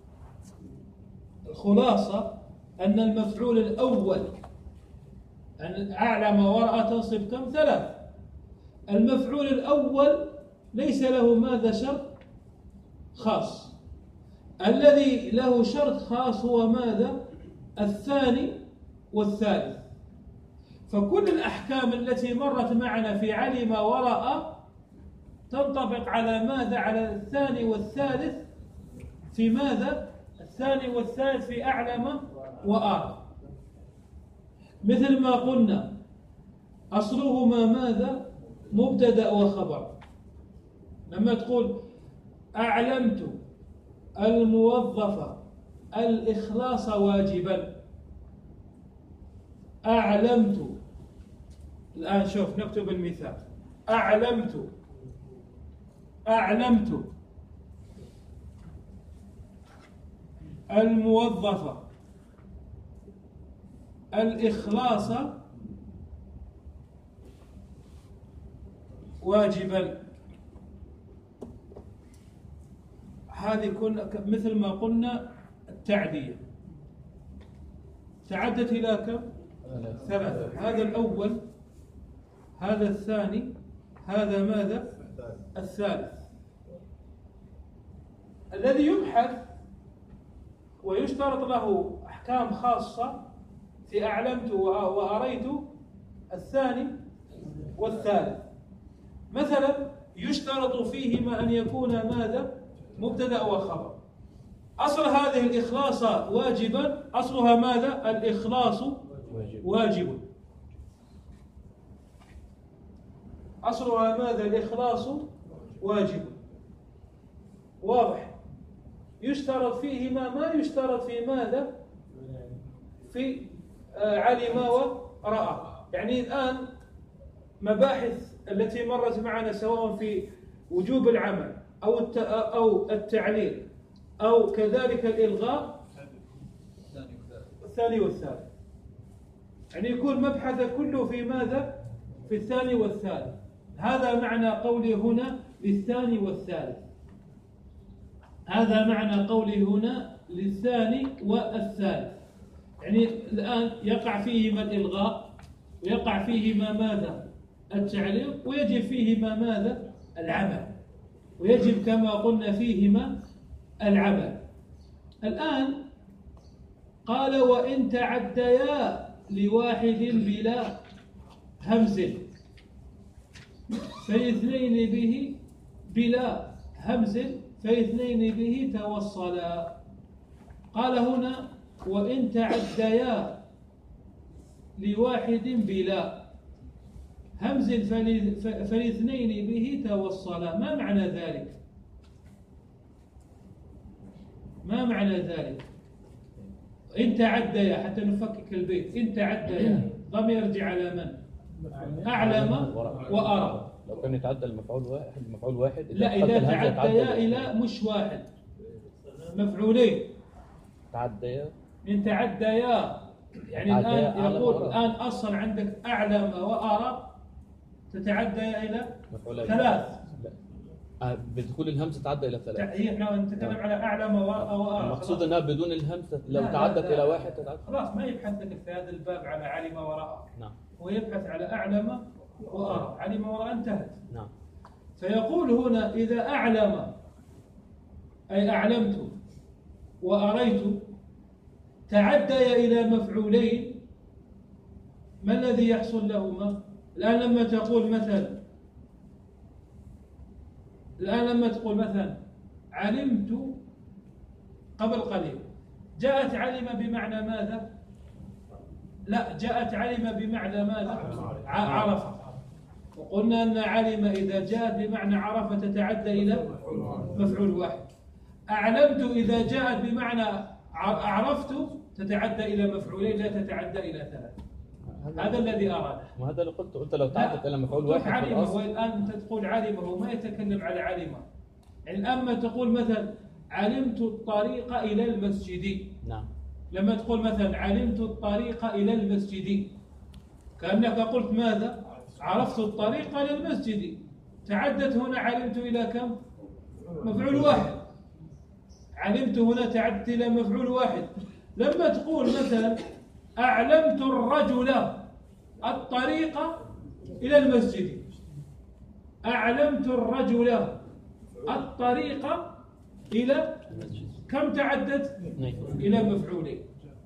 الخلاصة أن المفعول الأول أن أعلم ورأى تنصب كم؟ ثلاث. المفعول الأول ليس له ماذا؟ شرط خاص. الذي له شرط خاص هو ماذا؟ الثاني والثالث. فكل الأحكام التي مرت معنا في علم ورأى تنطبق على ماذا؟ على الثاني والثالث في ماذا؟ الثاني والثالث في أعلم وأرى. مثل ما قلنا أصلهما ماذا؟ مبتدأ وخبر. لما تقول أعلمت الموظف الإخلاص واجبا، أعلمت. الآن شوف نكتب المثال. أعلمت أعلمت الموظف الإخلاص واجبا. هذه كنا مثل ما قلنا التعدية تعدت إلى كم؟ ثلاثة. هذا الأول، هذا الثاني، هذا ماذا؟ الثالث. الذي يبحث ويشترط له أحكام خاصة في أعلمت وأريت الثاني والثالث. مثلا يشترط فيهما أن يكون ماذا؟ مبتدأ وخبر. أصل هذه الإخلاص واجبا، أصلها ماذا؟ الإخلاص واجب. أصلها ماذا؟ الإخلاص واجب. واضح. يشترط فيهما ما يشترط في ماذا؟ في آه علم ورأى. يعني الآن مباحث التي مرت معنا سواء في وجوب العمل أو أو التعليل أو كذلك الإلغاء الثاني والثالث، يعني يكون مبحث كله في ماذا؟ في الثاني والثالث. هذا معنى قولي هنا للثاني والثالث. هذا معنى قولي هنا للثاني والثالث. يعني الآن يقع فيهما الإلغاء ويقع فيهما ماذا؟ التعليل، ويجب فيهما ماذا؟ العمل، ويجب كما قلنا فيهما العمل. الآن قال وإن تعديا لواحد بلا همز فاثنين به بلا همز فاثنين به توصلا. قال هنا وإن تعديا لواحد بلا همز فالاثنين به توصلا. ما معنى ذلك؟ ما معنى ذلك؟ إن تعديا، حتى نفكك البيت، إن تعديا ضمير يرجع على من؟ أعلم وأرى. لو كان يتعدى المفعول واحد المفعول واحد لا، إذا تعديا إلى مش واحد، مفعولين. تعديا إن تعديا يعني الآن يقول الآن أصل عندك أعلم وأرى تتعدى إلى ثلاث. لا، بتقول الهمزة تعدى إلى ثلاث. هي احنا نتكلم على أعلم وأرى. المقصود أنها بدون الهمزة لو لا تعدت لا لا. إلى واحد تتعدى. خلاص ما يبحث لك في هذا الباب على علم ورأى. نعم. هو يبحث على أعلم وأرى. علم ورأى انتهت. نعم. فيقول هنا إذا أعلم أي أعلمت وأريت تعدي إلى مفعولين، ما الذي يحصل لهما؟ الآن لما تقول مثلا الآن لما تقول مثلا علمت قبل قليل، جاءت علم بمعنى ماذا؟ لا، جاءت علم بمعنى ماذا؟ عرف. وقلنا أن علم إذا جاءت بمعنى عرف تتعدى إلى مفعول واحد. أعلمت إذا جاءت بمعنى أعرفت تتعدى إلى مفعولين لا تتعدى إلى ثلاث. هذا الذي أراده. وهذا اللي قلت قلت لو تعدت إلى مفعول واحد علمه. والآن أنت تقول علمه وما يتكلم على علمه. يعني الآن تقول مثلا علمت الطريق إلى المسجد. نعم. لما تقول مثلا علمت الطريق إلى المسجد كأنك قلت ماذا؟ عرفت الطريق إلى المسجد. تعدت هنا علمت إلى كم؟ مفعول واحد. علمت هنا تعدت إلى مفعول واحد. لما تقول مثلا أعلمت الرجل الطريق إلى المسجد، أعلمت الرجل الطريق إلى كم تعدت؟ إلى مفعولين.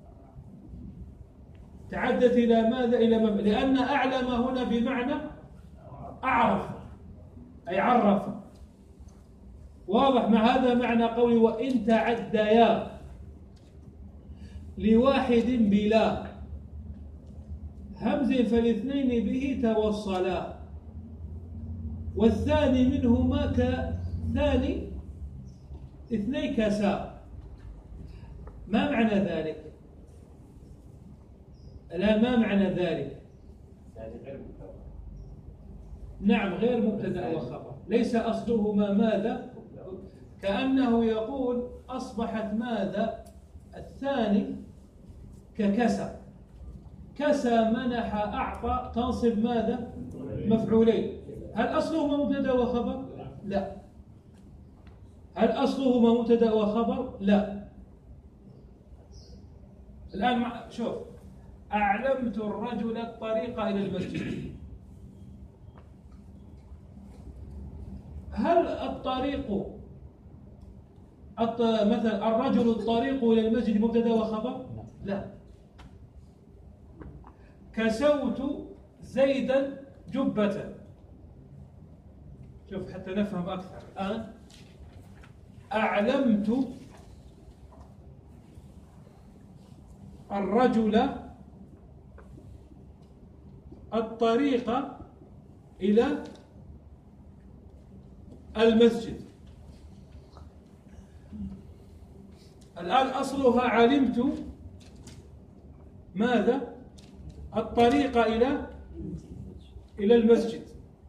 تعدت إلى ماذا؟ إلى مفعول، لأن أعلم هنا بمعنى أعرف أي عرف. واضح؟ ما هذا معنى قولي وإن تعديا لواحد بلا همز فالاثنين به توصلا، والثاني منهما كثاني اثني كسا. ما معنى ذلك؟ لا، ما معنى ذلك؟ نعم، غير مبتدأ وخبر. ليس أصلهما ماذا؟ كأنه يقول أصبحت ماذا؟ الثاني ككسى. كسى منح أعطى تنصب ماذا؟ مفعولين. هل أصلهما مبتدأ وخبر؟ لا. هل أصلهما مبتدأ وخبر؟ لا. الآن شوف، أعلمت الرجل الطريق إلى المسجد. هل الطريق مثلا الرجل الطريق إلى المسجد مبتدأ وخبر؟ لا. كسوت زيدا جبة. شوف حتى نفهم أكثر. الآن أعلمت الرجل الطريق إلى المسجد. الآن أصلها علمت ماذا؟ الطريق إلى إلى المسجد.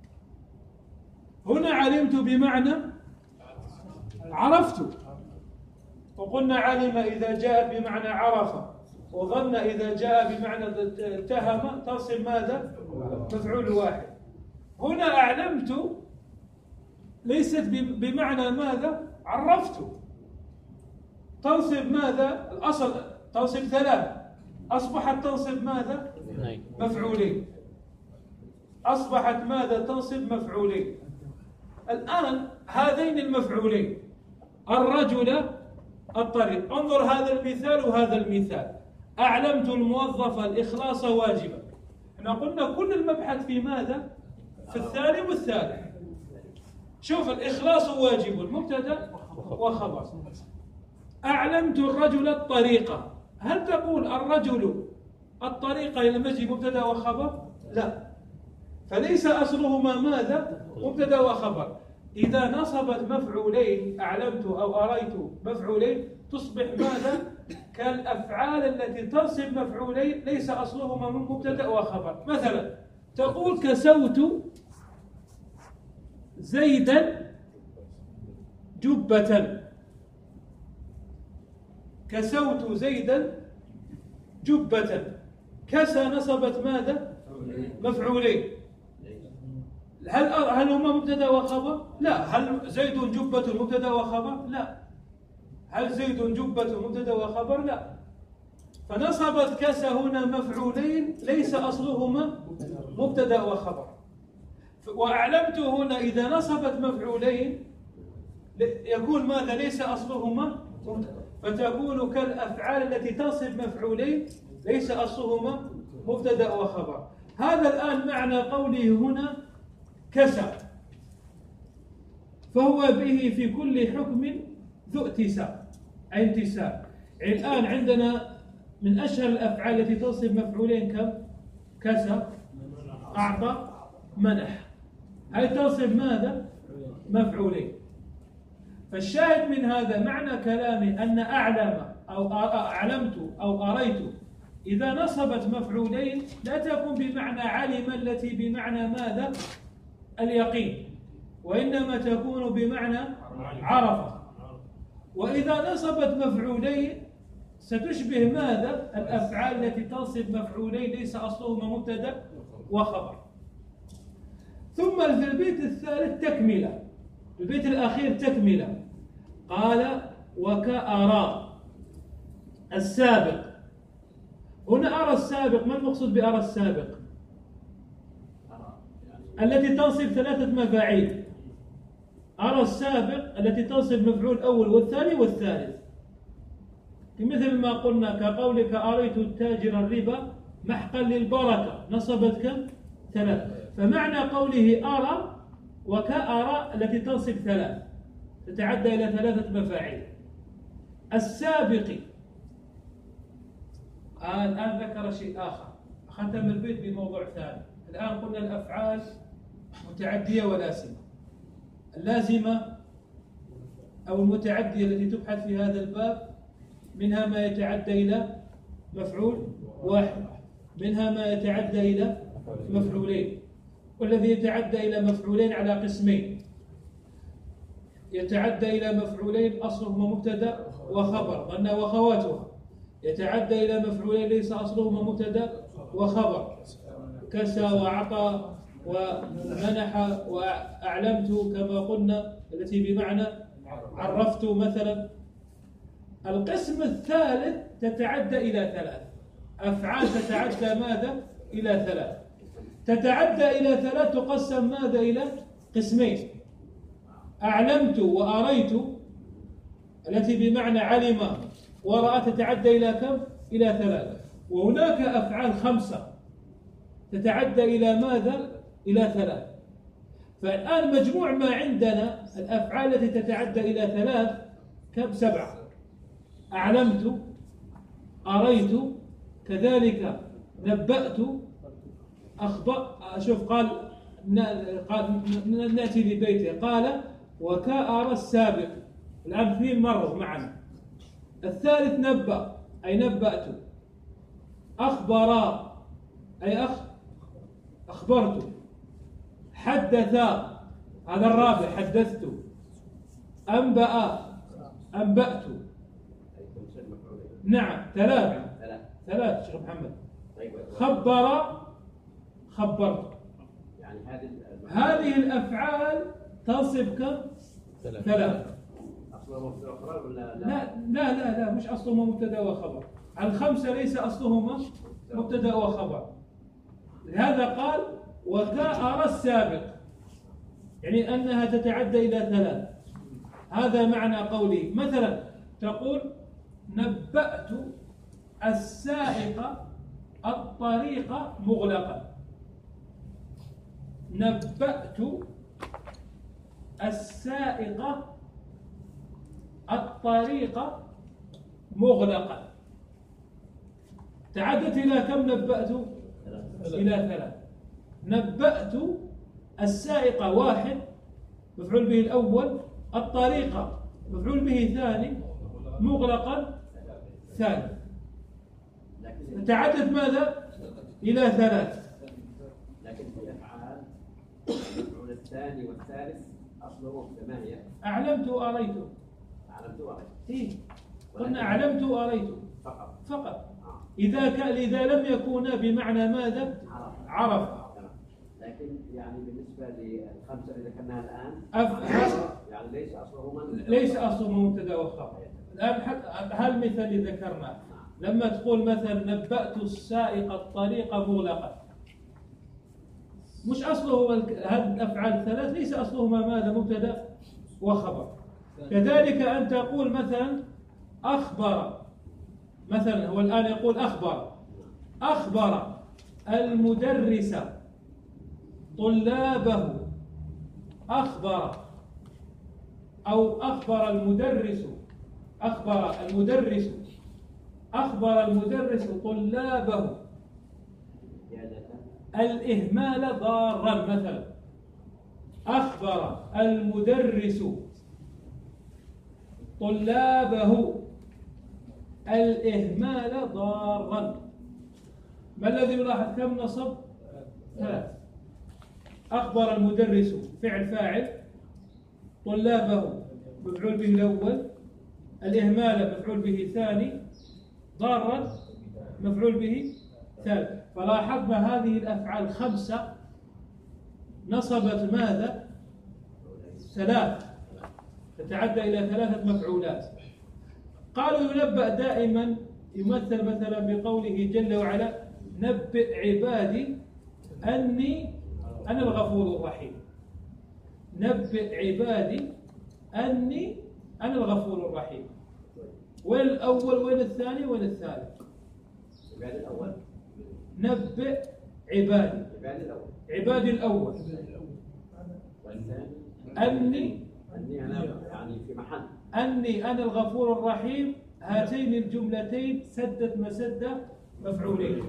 هنا علمت بمعنى عرفت، وقلنا علم إذا جاء بمعنى عرف، وظن إذا جاء بمعنى اتهم تصل ماذا؟ مفعول واحد. هنا أعلمت ليست بمعنى ماذا؟ عرفت، تنصب ماذا؟ الأصل تنصب ثلاث، أصبحت تنصب ماذا؟ مفعولين. أصبحت ماذا؟ تنصب مفعولين. الآن هذين المفعولين الرجل الطريق، انظر هذا المثال وهذا المثال. أعلمت الموظف الإخلاص واجبا. احنا قلنا كل المبحث في ماذا؟ في الثاني والثالث. شوف الإخلاص واجب مبتدأ وخبر. أعلمت الرجل الطريقة، هل تقول الرجل الطريقة إلى المسجد مبتدأ وخبر؟ لا، فليس أصلهما ماذا؟ مبتدأ وخبر. إذا نصبت مفعولين أعلمت أو أريت مفعولين تصبح ماذا؟ كالأفعال التي تنصب مفعولين ليس أصلهما من مبتدأ وخبر. مثلا تقول كسوت زيدا جبة، كسوت زيدا جبة، كسى نصبت ماذا؟ مفعولين. هل هل هما مبتدا وخبر؟ لا. هل زيد جبة مبتدا وخبر؟ لا. هل زيد جبة مبتدا وخبر؟ لا. فنصبت كسى هنا مفعولين ليس أصلهما مبتدا وخبر. وأعلمت هنا إذا نصبت مفعولين يكون ماذا؟ ليس أصلهما، فتكون كالأفعال التي تنصب مفعولين ليس أصلهما مبتدا وخبر. هذا الآن معنى قوله هنا كسى، فهو به في كل حكم ذو اتساع، أي انتساب. الآن عندنا من أشهر الأفعال التي تنصب مفعولين كم؟ كسى، أعطى، منح. هي تنصب ماذا؟ مفعولين. فالشاهد من هذا معنى كلامي أن أعلم أو أعلمت أو أريت إذا نصبت مفعولين لا تكون بمعنى علم التي بمعنى ماذا؟ اليقين، وإنما تكون بمعنى عرف. وإذا نصبت مفعولين ستشبه ماذا؟ الأفعال التي تنصب مفعولين ليس أصلهما مبتدأ وخبر. ثم في البيت الثالث تكملة، البيت الأخير تكملة. قال وكأرى السابق. هنا أرى السابق، ما المقصود بأرى السابق؟ التي تنصب ثلاثة مفاعيل. أرى السابق التي تنصب مفعول أول والثاني والثالث، مثل ما قلنا كقولك أريت التاجر الربا محقا للبركة، نصبت كم؟ ثلاث. فمعنى قوله أرى وكأرى التي تنصب ثلاث تتعدى إلى ثلاثة مفاعيل. السابق الآن ذكر شيء آخر، ختم البيت بموضوع ثاني. الآن قلنا الأفعال متعدية ولازمة. اللازمة أو المتعدية التي تبحث في هذا الباب منها ما يتعدى إلى مفعول واحد، منها ما يتعدى إلى مفعولين. والذي يتعدى إلى مفعولين على قسمين: يتعدى إلى مفعولين أصلهما مبتدأ وخبر، ظن وخواتها. يتعدى إلى مفعولين ليس أصلهما مبتدأ وخبر، كسى وعطى ومنح وأعلمت كما قلنا التي بمعنى عرفت مثلا. القسم الثالث تتعدى إلى ثلاث أفعال، تتعدى ماذا؟ إلى ثلاث. تتعدى إلى ثلاث تقسم ماذا؟ إلى قسمين: أعلمت وأريت التي بمعنى علم ورأى تتعدى إلى كم؟ إلى ثلاث. وهناك أفعال خمسة تتعدى إلى ماذا؟ إلى ثلاث. فالآن مجموع ما عندنا الأفعال التي تتعدى إلى ثلاث كم؟ سبعة: أعلمت، أريت، كذلك نبأت، أخبر. شوف قال قال نأتي لبيته، قال وكأر السابق. الآن اثنين مروا معنا. الثالث نبأ أي نبأت. أخبرا أي أخ أخبرت. حدثا هذا الرابع حدثت. أنبأ أنبأت. نعم ثلاث ثلاث شيخ محمد. خبر خبرت. يعني هذه هذه الأفعال تنصب كم؟ ثلاث. أصلها مبتدأ وخبر ولا لا؟ لا لا لا لا مش أصلهما مبتدأ وخبر. الخمسة ليس أصلهما مبتدأ وخبر. لهذا قال وكأر السابق، يعني أنها تتعدى إلى ثلاث. هذا معنى قولي. مثلا تقول نبأت السائق الطريق مغلقا. نبأت السائق الطريق مغلقا. تعدت إلى كم نبأت؟ إلى ثلاث. نبأت السائق واحد مفعول به الأول، الطريق مفعول به ثاني، مغلقا ثاني. تعدت ماذا؟ إلى ثلاث. لكن في أفعال المفعول الثاني والثالث أصله ما هي؟ أعلمت وأريت. أعلمت وأريت. إيه؟ قلنا أعلمت وأريت فقط. فقط. إذا كان إذا لم يكونا بمعنى ماذا؟ عرف. لكن يعني بالنسبة للخمسة اللي ذكرناها الآن أف... يعني ليس أصلهما ليس أصلهما مبتدأ وخبر. الآن هل مثل اللي ذكرناه لما تقول مثلا نبأت السائق الطريق مغلقا، مش أصله هذه الأفعال الثلاث ليس أصلهما ماذا؟ مبتدأ وخبر. كذلك أن تقول مثلا أخبر، مثلا هو الآن يقول أخبر أخبر المدرس طلابه. أخبر أو أخبر المدرس أخبر المدرس أخبر المدرس طلابه الإهمال ضارا. مثلا أخبر المدرس طلابه الإهمال ضارا. ما الذي يلاحظ؟ كم نصب؟ ثلاث. أخبر المدرس فعل فاعل، طلابه مفعول به الأول، الإهمال مفعول به ثاني، ضارا مفعول به ثالث. فلاحظنا هذه الأفعال خمسة نصبت ماذا؟ ثلاث، تتعدى إلى ثلاثة مفعولات. قالوا ينبأ دائما يمثل مثلا بقوله جل وعلا نبئ عبادي أني أنا الغفور الرحيم. نبئ عبادي أني أنا الغفور الرحيم. وين الأول وين الثاني وين الثالث؟ عبادي الأول. نبئ عبادي عبادي الأول. عبادي الأول. والثاني أني أني أنا يعني في محل أني أنا الغفور الرحيم. هاتين الجملتين سدت مسدة مفعولين.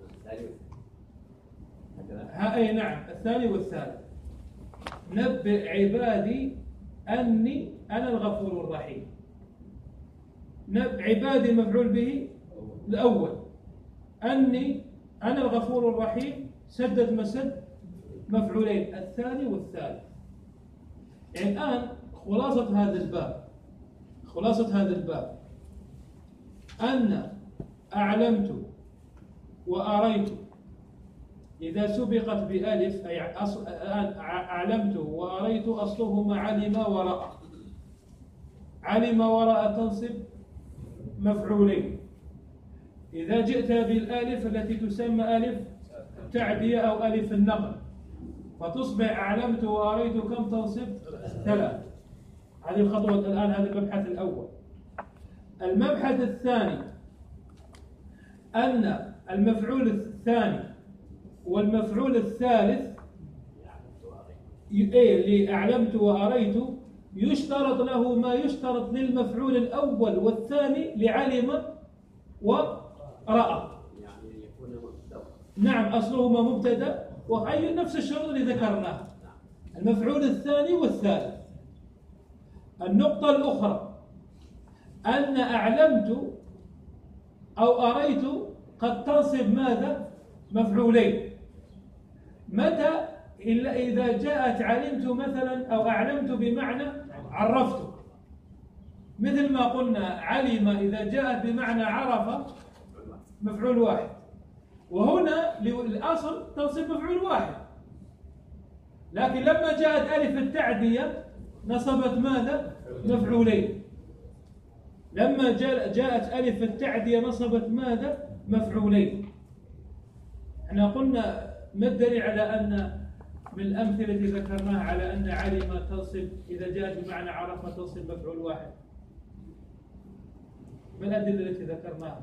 ها أي نعم الثاني والثالث. نبئ عبادي أني أنا الغفور الرحيم. نبئ عبادي مفعول به الأول، أني أنا الغفور الرحيم سدت مسد مفعولين الثاني والثالث. يعني الآن خلاصة هذا الباب خلاصة هذا الباب أن أعلمت وأريت إذا سبقت بألف أي أعلمت وأريت أصلهما علم ورأى. علم ورأى تنصب مفعولين. إذا جئت بالألف التي تسمى ألف التعدية أو ألف النقل فتصبح أعلمت وأريت كم تنصب؟ ثلاث. هذه الخطوة الآن. هذا المبحث الأول. المبحث الثاني أن المفعول الثاني والمفعول الثالث اللي أعلمت وأريت يشترط له ما يشترط للمفعول الأول والثاني لعلم ورأى. يعني يكون مبتدأ. نعم أصلهما مبتدأ وأي نفس الشروط اللي ذكرناها. المفعول الثاني والثالث النقطة الأخرى أن أعلمت أو أريت قد تنصب ماذا؟ مفعولين. متى؟ إلا إذا جاءت علمت مثلا أو أعلمت بمعنى عرفت، مثل ما قلنا علم إذا جاءت بمعنى عرف مفعول واحد، وهنا الأصل تنصب مفعول واحد، لكن لما جاءت ألف التعدية نصبت ماذا؟ مفعولين. لما جاءت ألف التعدية نصبت ماذا؟ مفعولين. احنا قلنا ما الدليل على أن من الأمثلة التي ذكرناها على أن علم تنصب إذا جاءت بمعنى عرف تنصب مفعول واحد؟ ما الأدلة التي ذكرناها؟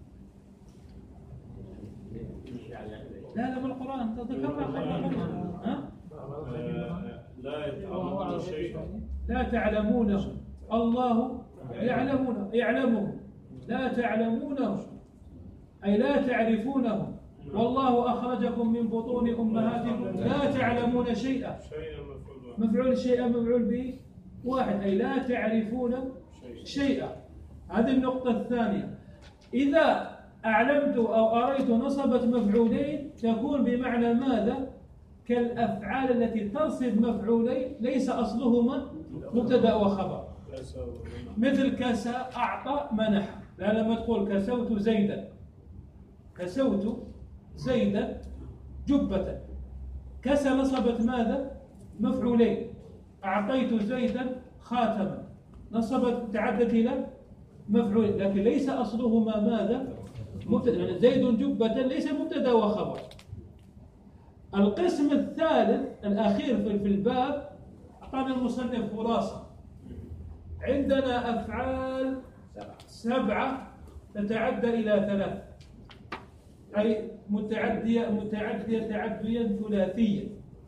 لا لا من القرآن ذكرناها. ها؟ لا يتعلمون شيئا لا تعلمونه الله يعلمونه يعلمه لا تعلمونه أي لا تعرفونه، والله أخرجكم من بطون أمهاتكم لا تعلمون شيئا. مفعول شيئا مفعول به واحد، أي لا تعرفون شيئا. هذه النقطة الثانية. إذا أعلمت أو أريت نصبت مفعولين تكون بمعنى ماذا؟ كالأفعال التي تنصب مفعولين ليس أصلهما مبتدأ وخبر، مثل كسى أعطى منح. لا لما تقول كسوت زيدا، كسوت زيدا جبة، كسى نصبت ماذا؟ مفعولين. أعطيت زيدا خاتما نصبت تعدت إلى مفعول، لكن ليس أصلهما ماذا؟ مبتدأ. يعني زيد جبة ليس مبتدأ وخبر. القسم الثالث الأخير في الباب أعطانا المصنف خلاصة. عندنا أفعال سبعة تتعدى إلى ثلاث، أي متعدية متعدية تعديا ثلاثيا.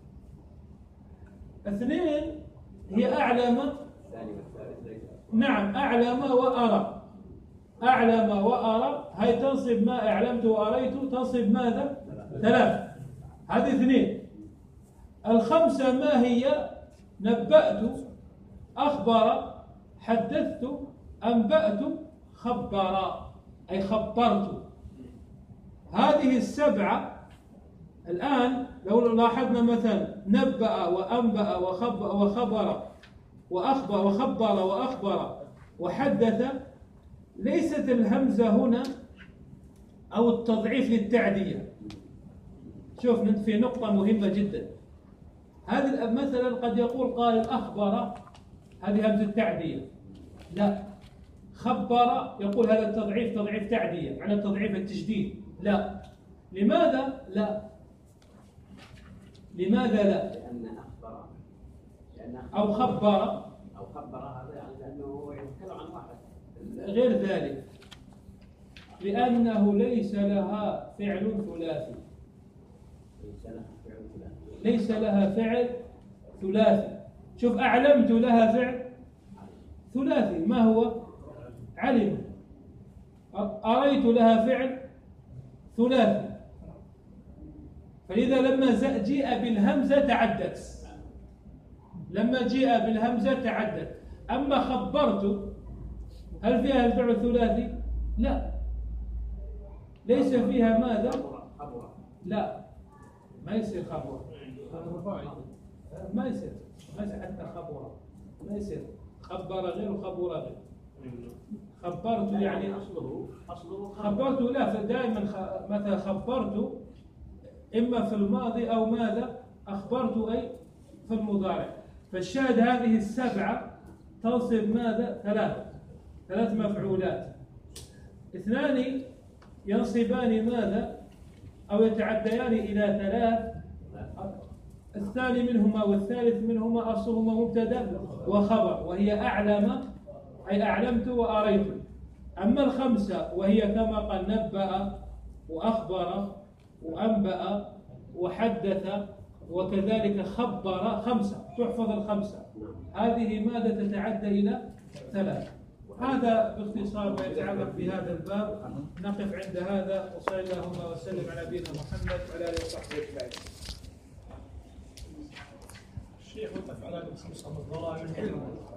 اثنين هي أعلم، نعم أعلم وأرى. أعلم وأرى هي تنصب ما أعلمت وأريت تنصب ماذا؟ ثلاث. هذه اثنين. الخمسة ما هي؟ نبأت، أخبر، حدثت، أنبأت، خبر، أي خبرت. هذه السبعة الآن لو لاحظنا مثلا نبأ وأنبأ وخبر وخبر وأخبر وخبر وأخبر وحدث، ليست الهمزة هنا أو التضعيف للتعدية. شوف في نقطة مهمة جدا. هذه مثلا قد يقول قائل أخبر، هذه همزة تعدية. لا، خبر يقول هذا التضعيف تضعيف تعدية، معنى التضعيف التجديد. لا. لماذا لا؟ لماذا لا؟ لأن أخبر لأن أو خبر أو خبر هذا يعني لأنه يتكلم عن واحد. غير ذلك، لأنه ليس لها فعل ثلاثي. ليس لها فعل ثلاثي. شوف أعلمت لها فعل ثلاثي، ما هو؟ علم. أريت لها فعل ثلاثي، فإذا لما جيء بالهمزة تعدت. لما جيء بالهمزة تعدت. أما خبرت هل فيها الفعل الثلاثي؟ لا، ليس فيها ماذا؟ لا، ما يصير خبر، ما يصير ما يصير حتى خبر، ما يصير. خبر غير وخبر غير. خبرت يعني أصله أصله خبرت لا، فدائما مثلا خبرت إما في الماضي أو ماذا؟ أخبرت أي في المضارع. فالشاهد هذه السبعة تنصب ماذا؟ ثلاث ثلاث مفعولات. اثنان ينصبان ماذا؟ أو يتعديان إلى ثلاث. الثاني منهما والثالث منهما أصلهما مبتدأ وخبر، وهي أعلم أي أعلمت وأريت. أما الخمسة وهي كما قال نبأ وأخبر وأنبأ وحدث وكذلك خبر، خمسة تحفظ الخمسة. هذه ماذا تتعدى إلى ثلاث. هذا باختصار ما يتعلق بهذا الباب. نقف عند هذا، وصلى اللهم وسلم على نبينا محمد وعلى آله وصحبه أجمعين. الشيخ وقف على الخمسة من ضلال العلم.